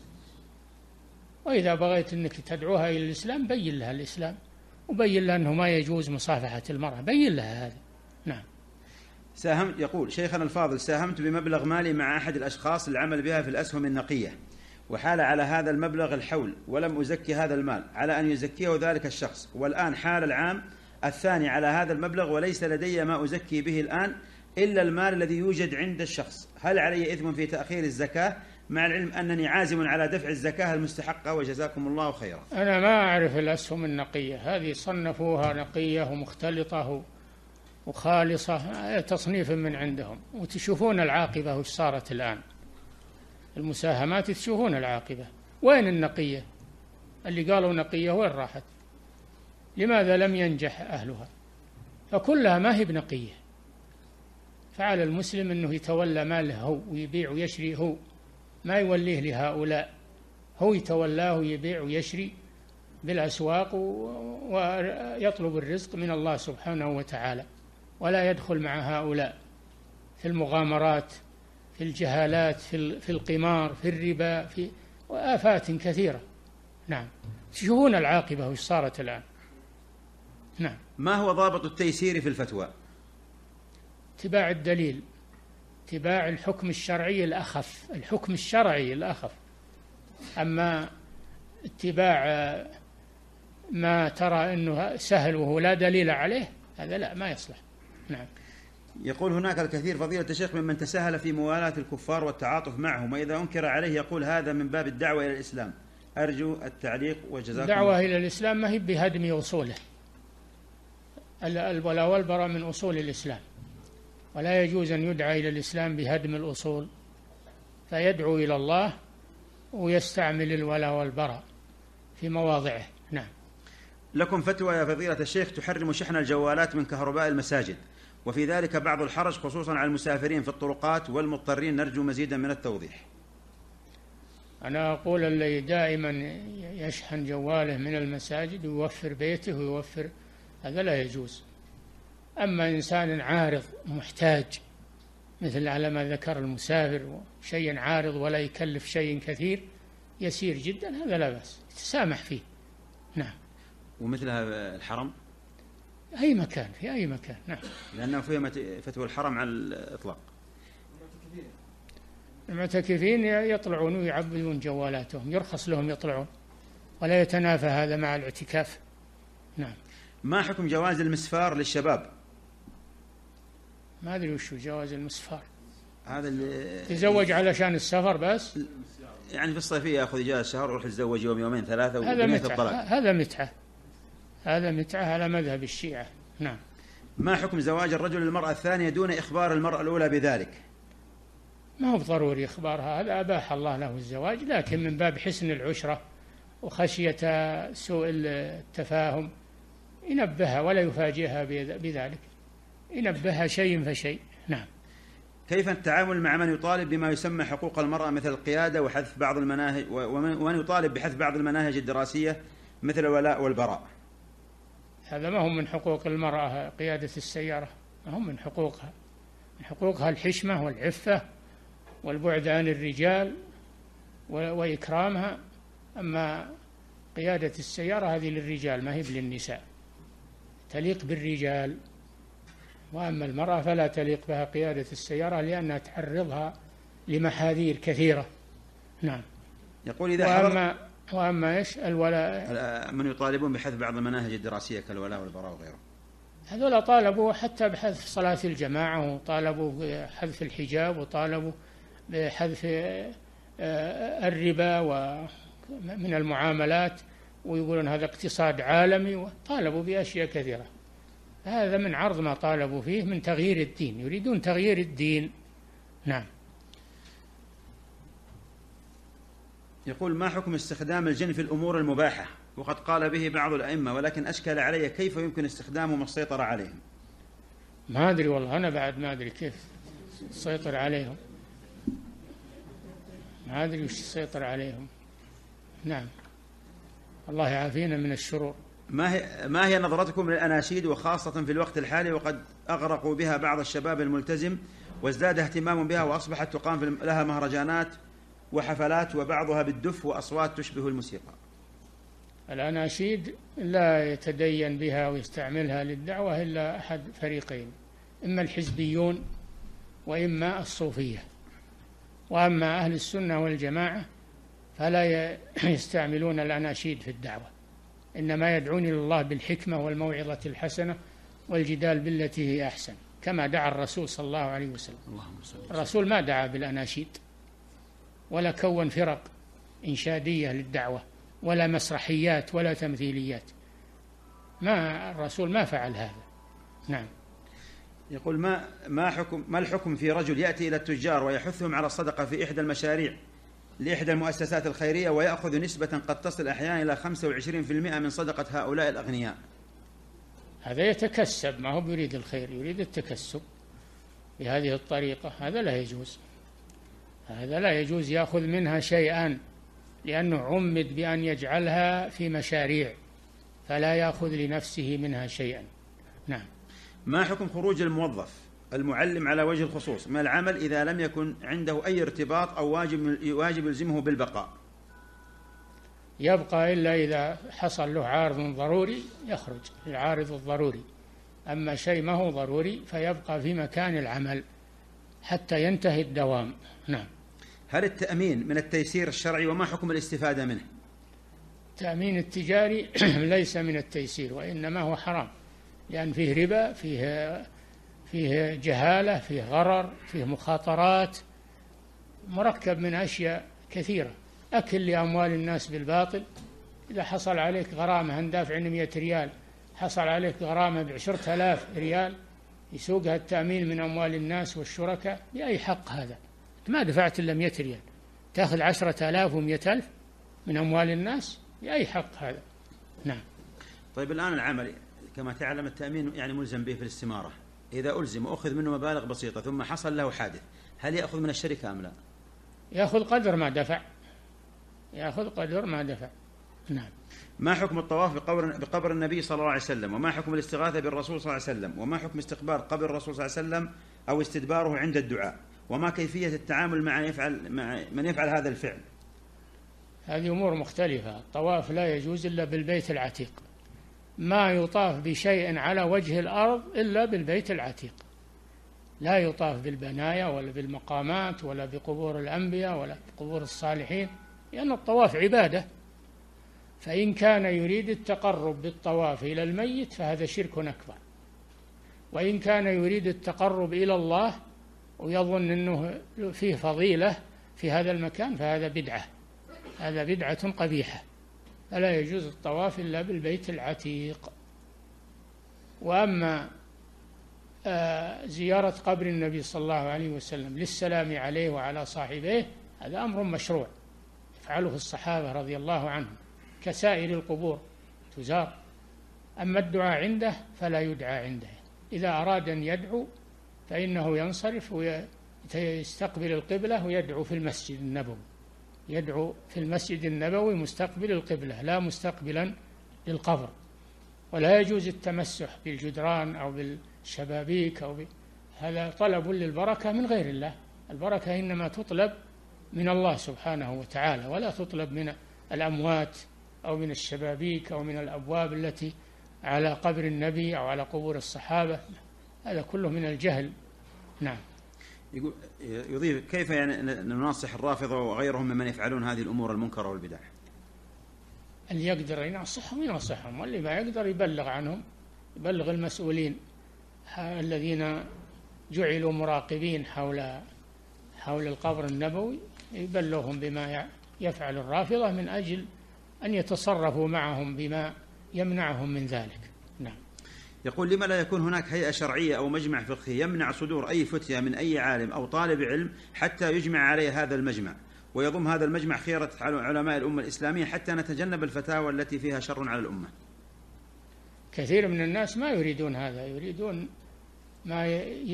وإذا بغيت أنك تدعوها إلى الإسلام بين لها الإسلام، وبين لها أنه ما يجوز مصافحة المرأة، بين لها هذا. نعم. ساهمت، يقول شيخنا الفاضل: ساهمت بمبلغ مالي مع أحد الأشخاص العمل بها في الأسهم النقية، وحال على هذا المبلغ الحول ولم أزكي هذا المال على أن يزكيه ذلك الشخص، والآن حال العام الثاني على هذا المبلغ وليس لدي ما أزكي به الآن إلا المال الذي يوجد عند الشخص، هل علي إثم في تأخير الزكاة مع العلم أنني عازم على دفع الزكاة المستحقة وجزاكم الله خيرا؟ أنا ما أعرف الأسهم النقية هذه، صنفوها نقية ومختلطة وخالصة، تصنيف من عندهم، وتشوفون العاقبة وش صارت الآن. المساهمات تشوفون العاقبة، وين النقية؟ اللي قالوا نقية وين راحت؟ لماذا لم ينجح أهلها؟ فكلها ما هي بنقية. فعلى المسلم أنه يتولى ماله هو ويبيع ويشري هو، ما يوليه لهؤلاء، هو يتولاه ويبيع ويشري بالأسواق ويطلب الرزق من الله سبحانه وتعالى، ولا يدخل مع هؤلاء في المغامرات، في الجهالات، في القمار، في الربا، في وآفات كثيرة. نعم. تشوفون العاقبة وش صارت الآن. نعم. ما هو ضابط التيسير في الفتوى؟ اتباع الدليل، اتباع الحكم الشرعي الأخف، الحكم الشرعي الأخف. أما اتباع ما ترى أنه سهل وهو لا دليل عليه، هذا لا، ما يصلح. نعم. يقول هناك الكثير فضيلة الشيخ ممن تساهل في موالاة الكفار والتعاطف معهم، وإذا أنكر عليه يقول هذا من باب الدعوة إلى الإسلام. أرجو التعليق وجزاكم الله. الدعوة إلى الإسلام ما هي بهدم أصوله، الولاء والبراء من أصول الإسلام، ولا يجوز أن يدعى إلى الإسلام بهدم الأصول، فيدعو إلى الله ويستعمل الولاء والبراء في مواضعه. نعم. لكم فتوى يا فضيلة الشيخ تحرم شحن الجوالات من كهرباء المساجد، وفي ذلك بعض الحرج خصوصا على المسافرين في الطرقات والمضطرين، نرجو مزيدا من التوضيح. أنا أقول اللي دائما يشحن جواله من المساجد ويوفر بيته ويوفر، هذا لا يجوز. أما إنسان عارض محتاج مثل على ما ذكر المسافر، شيء عارض ولا يكلف شيء كثير يسير جدا، هذا لا بأس، تسامح فيه. نعم. ومثلها الحرم؟ أي مكان، في أي مكان. نعم. لأنه فيه فتوى الحرم على الإطلاق. المعتكفين يطلعون ويعبدون جوالاتهم، يرخص لهم يطلعون، ولا يتنافى هذا مع الاعتكاف. نعم. ما حكم جواز المسفار للشباب؟ ما أدري وش جواز المسفار. هذا اللي تزوج علشان السفر بس؟ يعني في الصيفية يأخذ إجازة شهر ويروح يتزوج يوم يومين ثلاثة هذا وبنية متعة. الطلاق. هذا متعة على مذهب الشيعة. نعم. ما حكم زواج الرجل للمرأة الثانية دون إخبار المرأة الأولى بذلك؟ ما هو ضروري إخبارها، هذا أباح الله له الزواج، لكن من باب حسن العشرة وخشية سوء التفاهم ينبهها ولا يفاجئها بذلك، ينبهها شيء فشيء. نعم. كيف التعامل مع من يطالب بما يسمى حقوق المرأة مثل القيادة وحذف بعض المناهج، ومن يطالب بحذف بعض المناهج الدراسية مثل الولاء والبراء؟ هذا ما هو من حقوق المرأة، قيادة السيارة ما هو من حقوقها. من حقوقها الحشمة والعفة والبعد عن الرجال وإكرامها. أما قيادة السيارة هذه للرجال ما هي للنساء، تليق بالرجال. وأما المرأة فلا تليق بها قيادة السيارة لأنها تعرضها لمحاذير كثيرة. نعم. يقول إذا وأما إيش الولاء، من يطالبون بحذف بعض المناهج الدراسية كالولاء والبراء وغيره، هذول طالبوا حتى بحذف صلاة الجماعة، وطالبوا بحذف الحجاب، وطالبوا بحذف الربا ومن المعاملات، ويقولون هذا اقتصاد عالمي، وطالبوا بأشياء كثيرة. هذا من عرض ما طالبوا فيه من تغيير الدين، يريدون تغيير الدين. نعم. يقول ما حكم استخدام الجن في الأمور المباحة وقد قال به بعض الأئمة، ولكن أشكل علي كيف يمكن استخدامهم والسيطرة عليهم؟ ما أدري والله، أنا بعد ما أدري كيف السيطر عليهم، ما أدري وش السيطر عليهم. نعم. الله يعافينا من الشرور. ما هي نظرتكم للأناشيد وخاصة في الوقت الحالي وقد أغرقوا بها بعض الشباب الملتزم وازداد اهتمام بها وأصبحت تقام لها مهرجانات وحفلات وبعضها بالدف وأصوات تشبه الموسيقى؟ الأناشيد لا يتدين بها ويستعملها للدعوة إلا أحد فريقين، إما الحزبيون وإما الصوفية. وأما أهل السنة والجماعة فلا يستعملون الأناشيد في الدعوة، إنما يدعون إلى الله بالحكمة والموعظة الحسنة والجدال بالتي هي أحسن، كما دعا الرسول صلى الله عليه وسلم. الرسول ما دعا بالأناشيد ولا كون فرق إنشادية للدعوة ولا مسرحيات ولا تمثيليات، الرسول ما فعل هذا. نعم. يقول ما الحكم في رجل يأتي إلى التجار ويحثهم على الصدقة في إحدى المشاريع لإحدى المؤسسات الخيرية ويأخذ نسبة قد تصل أحيانا إلى 25% من صدقة هؤلاء الأغنياء؟ هذا يتكسب، ما هو يريد الخير، يريد التكسب بهذه الطريقة. هذا لا يجوز، هذا لا يجوز يأخذ منها شيئا، لأنه عمد بأن يجعلها في مشاريع، فلا يأخذ لنفسه منها شيئا. نعم. ما حكم خروج الموظف المعلم على وجه الخصوص من العمل إذا لم يكن عنده أي ارتباط أو واجب يلزمه بالبقاء؟ يبقى إلا إذا حصل له عارض ضروري يخرج العارض الضروري، أما شيء ما هو ضروري فيبقى في مكان العمل حتى ينتهي الدوام. نعم. هل التأمين من التيسير الشرعي وما حكم الاستفادة منه؟ التأمين التجاري ليس من التيسير، وإنما هو حرام، لأن فيه ربا، فيه جهالة، فيه غرر، فيه مخاطرات، مركب من أشياء كثيرة. أكل لأموال الناس بالباطل، إذا حصل عليك غرامة هندافع 100 ريال، حصل عليك غرامة ب10,000 ريال يسوقها التأمين من أموال الناس والشركاء، بأي حق هذا؟ ما دفعت إلا 100 ريال تأخذ 10,000 و100,000 من أموال الناس، بأي حق هذا؟ نعم. طيب الآن العمل كما تعلم التأمين يعني ملزم به في الاستمارة، إذا ألزم وأخذ منه مبالغ بسيطة ثم حصل له حادث، هل يأخذ من الشركة أم لا؟ يأخذ قدر ما دفع، يأخذ قدر ما دفع. نعم. ما حكم الطواف بقبر النبي صلى الله عليه وسلم؟ وما حكم الاستغاثة بالرسول صلى الله عليه وسلم؟ وما حكم استقبال قبر الرسول صلى الله عليه وسلم أو استدباره عند الدعاء؟ وما كيفية التعامل مع من يفعل هذا الفعل؟ هذه أمور مختلفة. الطواف لا يجوز إلا بالبيت العتيق، ما يطاف بشيء على وجه الأرض إلا بالبيت العتيق، لا يطاف بالبنايا ولا بالمقامات ولا بقبور الأنبياء ولا بقبور الصالحين، لأن الطواف عبادة. فإن كان يريد التقرب بالطواف إلى الميت فهذا شرك أكبر، وإن كان يريد التقرب إلى الله ويظن أنه فيه فضيلة في هذا المكان فهذا بدعة، هذا بدعة قبيحة، فلا يجوز الطواف إلا بالبيت العتيق. وأما زيارة قبر النبي صلى الله عليه وسلم للسلام عليه وعلى صاحبيه هذا أمر مشروع يفعله الصحابة رضي الله عنهم كسائر القبور تزار. أما الدعاء عنده فلا يدعى عنده، إذا أراد أن يدعو فإنه ينصرف ويستقبل القبلة ويدعو في المسجد النبوي، يدعو في المسجد النبوي مستقبل القبلة لا مستقبلا للقبر. ولا يجوز التمسح بالجدران أو بالشبابيك هذا طلب للبركة من غير الله. البركة إنما تطلب من الله سبحانه وتعالى ولا تطلب من الأموات أو من الشبابيك أو من الأبواب التي على قبر النبي أو على قبور الصحابة، هذا كله من الجهل. نعم. يضيف كيف يعني نناصح الرافضة وغيرهم ممن يفعلون هذه الأمور المنكرة والبدع؟ اللي يقدر ينصحهم واللي ما يقدر يبلغ عنهم، يبلغ المسؤولين الذين جعلوا مراقبين حول القبر النبوي، يبلغهم بما يفعل الرافضة من أجل أن يتصرفوا معهم بما يمنعهم من ذلك. نعم. يقول لما لا يكون هناك هيئة شرعية أو مجمع فقهي يمنع صدور أي فتية من أي عالم أو طالب علم حتى يجمع عليه هذا المجمع، ويضم هذا المجمع خيرة علماء الأمة الإسلامية حتى نتجنب الفتاوى التي فيها شر على الأمة؟ كثير من الناس ما يريدون هذا، يريدون ما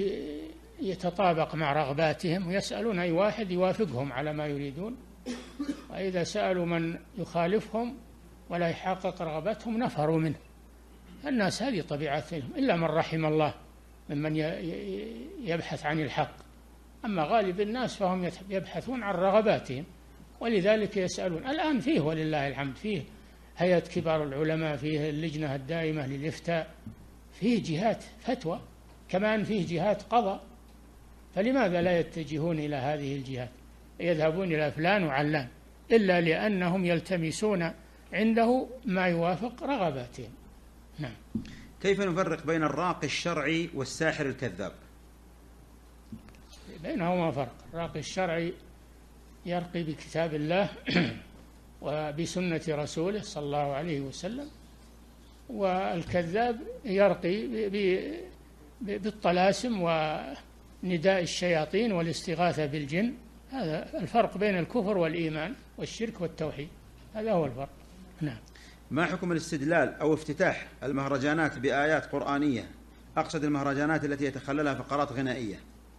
يتطابق مع رغباتهم ويسألون أي واحد يوافقهم على ما يريدون، وإذا سألوا من يخالفهم ولا يحقق رغبتهم نفروا منه. الناس هذه طبيعتهم إلا من رحم الله ممن يبحث عن الحق، أما غالب الناس فهم يبحثون عن رغباتهم ولذلك يسألون. الآن فيه ولله الحمد فيه هيئة كبار العلماء، فيه اللجنة الدائمة للإفتاء، فيه جهات فتوى، كمان فيه جهات قضاء، فلماذا لا يتجهون إلى هذه الجهات، يذهبون إلى فلان وعلان إلا لأنهم يلتمسون عنده ما يوافق رغباتهم. نعم. كيف نفرق بين الراقي الشرعي والساحر الكذاب؟ بينهما فرق. الراقي الشرعي يرقي بكتاب الله وبسنة رسوله صلى الله عليه وسلم، والكذاب يرقي بالطلاسم ونداء الشياطين والاستغاثة بالجن. هذا الفرق بين الكفر والإيمان والشرك والتوحيد، هذا هو الفرق. نعم. ما حكم الاستدلال أو افتتاح المهرجانات بآيات قرآنية؟ أقصد المهرجانات التي يتخللها فقرات غنائية.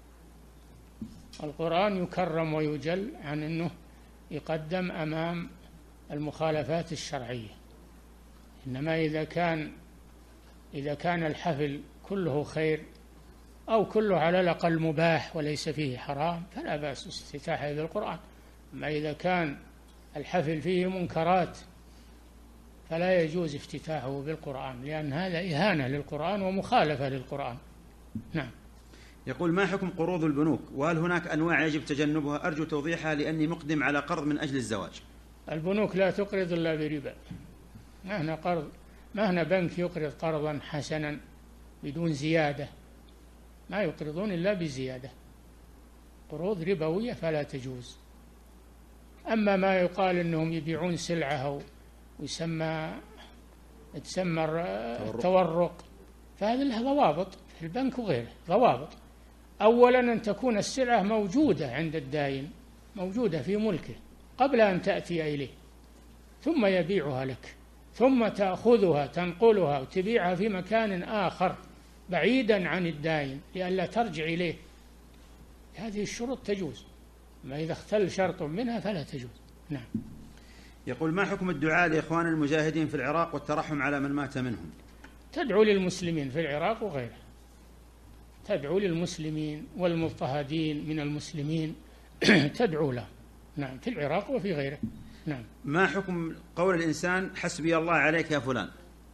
القرآن يكرم ويجل عن أنه يقدم أمام المخالفات الشرعية، إنما إذا كان الحفل كله خير أو كله على الأقل مباح وليس فيه حرام فلا بأس افتتاحه بالقرآن. أما إذا كان الحفل فيه منكرات فلا يجوز افتتاحه بالقرآن، لأن هذا إهانة للقرآن ومخالفة للقرآن. نعم. يقول ما حكم قروض البنوك، وهل هناك أنواع يجب تجنبها؟ أرجو توضيحها لأني مقدم على قرض من أجل الزواج. البنوك لا تقرض إلا بربا، ما هنا بنك يقرض قرضا حسنا بدون زيادة، ما يقرضون إلا بزيادة، قروض ربوية فلا تجوز. أما ما يقال أنهم يبيعون سلعة ويسمى التورق فهذا له ضوابط في البنك وغيره، ضوابط. أولا أن تكون السلعة موجودة عند الداين، موجودة في ملكه قبل أن تأتي إليه، ثم يبيعها لك، ثم تأخذها تنقلها وتبيعها في مكان آخر بعيدا عن الداين لئلا ترجع إليه. هذه الشروط تجوز، ما إذا اختل شرط منها فلا تجوز. نعم. يقول ما حكم الدعاء لإخوان المجاهدين في العراق والترحم على من مات منهم؟ تدعو للمسلمين في العراق وغيره، تدعو للمسلمين والمضطهدين من المسلمين تدعو لهم. نعم، في العراق وفي غيره. نعم. ما حكم قول الإنسان حسبي الله عليك يا فلان؟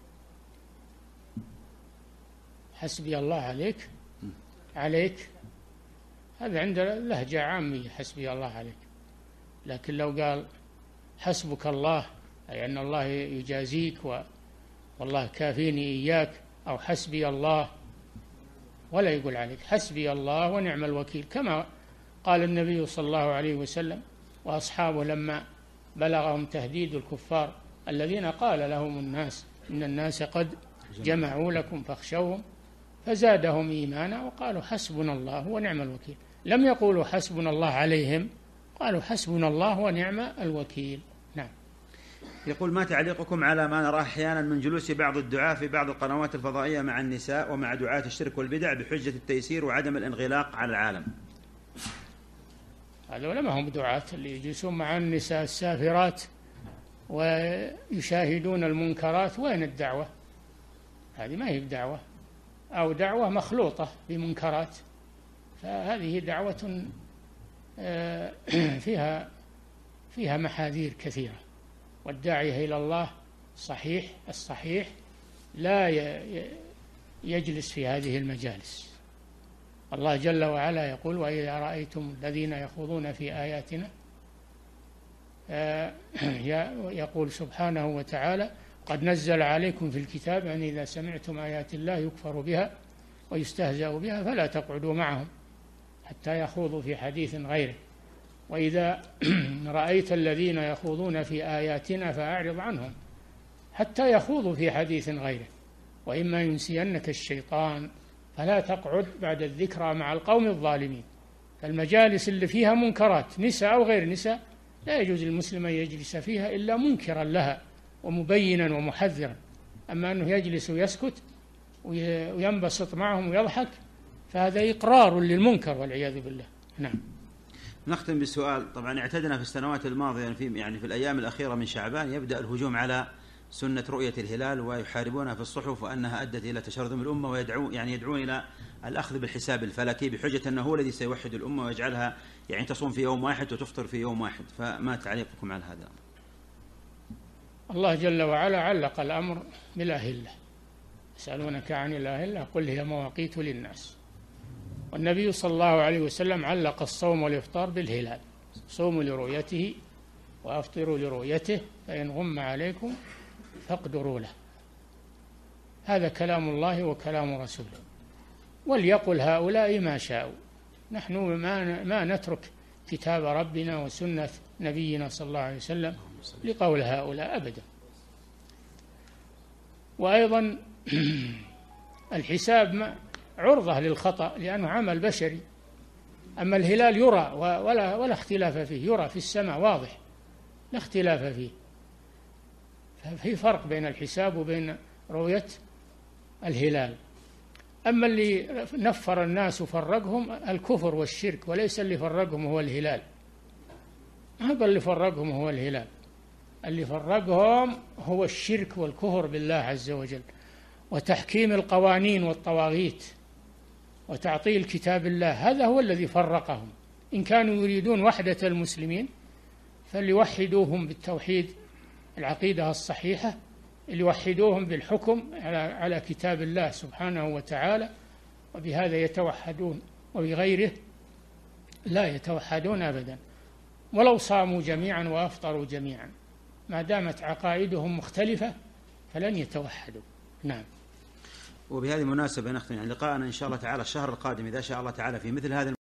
حسبي الله عليك هذا عند لهجة عامية، حسبي الله عليك، لكن لو قال حسبك الله أي أن الله يجازيك والله كافيني إياك، أو حسبي الله ولا يقول عليك، حسبي الله ونعم الوكيل، كما قال النبي صلى الله عليه وسلم وأصحابه لما بلغهم تهديد الكفار الذين قال لهم الناس إن الناس قد جمعوا لكم فاخشوهم فزادهم إيمانا وقالوا حسبنا الله ونعم الوكيل. لم يقولوا حسبنا الله عليهم، قالوا حسبنا الله ونعم الوكيل. نعم. يقول: ما تعليقكم على ما نراه أحيانا من جلوس بعض الدعاة في بعض القنوات الفضائية مع النساء ومع دعاة الشرك والبدع بحجة التيسير وعدم الانغلاق على العالم؟ هذول ما هم دعاة اللي يجلسون مع النساء السافرات ويشاهدون المنكرات. وين الدعوة؟ هذه ما هي بدعوة، أو دعوة مخلوطة بمنكرات، فهذه دعوة فيها محاذير كثيرة. والداعية إلى الله الصحيح لا يجلس في هذه المجالس. الله جل وعلا يقول: وإذا رأيتم الذين يخوضون في آياتنا، يقول سبحانه وتعالى: قد نزل عليكم في الكتاب أن إذا سمعتم آيات الله يكفر بها ويستهزأ بها فلا تقعدوا معهم حتى يخوضوا في حديث غيره، وإذا رأيت الذين يخوضون في آياتنا فأعرض عنهم حتى يخوضوا في حديث غيره، وإما ينسينك الشيطان فلا تقعد بعد الذكرى مع القوم الظالمين. فالمجالس اللي فيها منكرات نساء أو غير نساء لا يجوز للمسلم أن يجلس فيها إلا منكرا لها ومبينا ومحذرا. أما أنه يجلس ويسكت وينبسط معهم ويضحك فهذا إقرار للمنكر والعياذ بالله. نعم. نختم بالسؤال. طبعا اعتدنا في السنوات الماضية في الأيام الأخيرة من شعبان يبدأ الهجوم على سنة رؤية الهلال ويحاربونها في الصحف وأنها أدت إلى تشرذم الأمة يدعون إلى الأخذ بالحساب الفلكي بحجة أنه هو الذي سيوحد الأمة ويجعلها تصوم في يوم واحد وتفطر في يوم واحد. فما تعليقكم على هذا؟ الله جل وعلا علق الأمر بالأهلة. يسألونك عن الأهلة قل هي مواقيت للناس. والنبي صلى الله عليه وسلم علق الصوم والإفطار بالهلال: صوموا لرؤيته وأفطروا لرؤيته فإن غم عليكم فاقدروا له. هذا كلام الله وكلام رسوله، وليقل هؤلاء ما شاءوا. نحن ما نترك كتاب ربنا وسنة نبينا صلى الله عليه وسلم لقول هؤلاء أبدا. وأيضا الحساب عرضة للخطأ لأنه عمل بشري. أما الهلال يرى ولا اختلاف فيه، يرى في السماء واضح لا اختلاف فيه. ففي فرق بين الحساب وبين رؤية الهلال. أما اللي نفر الناس وفرقهم الكفر والشرك، وليس اللي فرقهم هو الهلال. هذا اللي فرقهم هو الهلال، اللي فرقهم هو الشرك والكفر بالله عز وجل وتحكيم القوانين والطواغيت وتعطيل كتاب الله. هذا هو الذي فرقهم. إن كانوا يريدون وحدة المسلمين فليوحدوهم بالتوحيد، العقيدة الصحيحة، ليوحدوهم بالحكم على كتاب الله سبحانه وتعالى، وبهذا يتوحدون، وبغيره لا يتوحدون أبدا. ولو صاموا جميعا وأفطروا جميعا ما دامت عقائدهم مختلفة فلن يتوحدوا. نعم. وبهذه المناسبة نختم لقاءنا إن شاء الله تعالى الشهر القادم إذا شاء الله تعالى في مثل هذا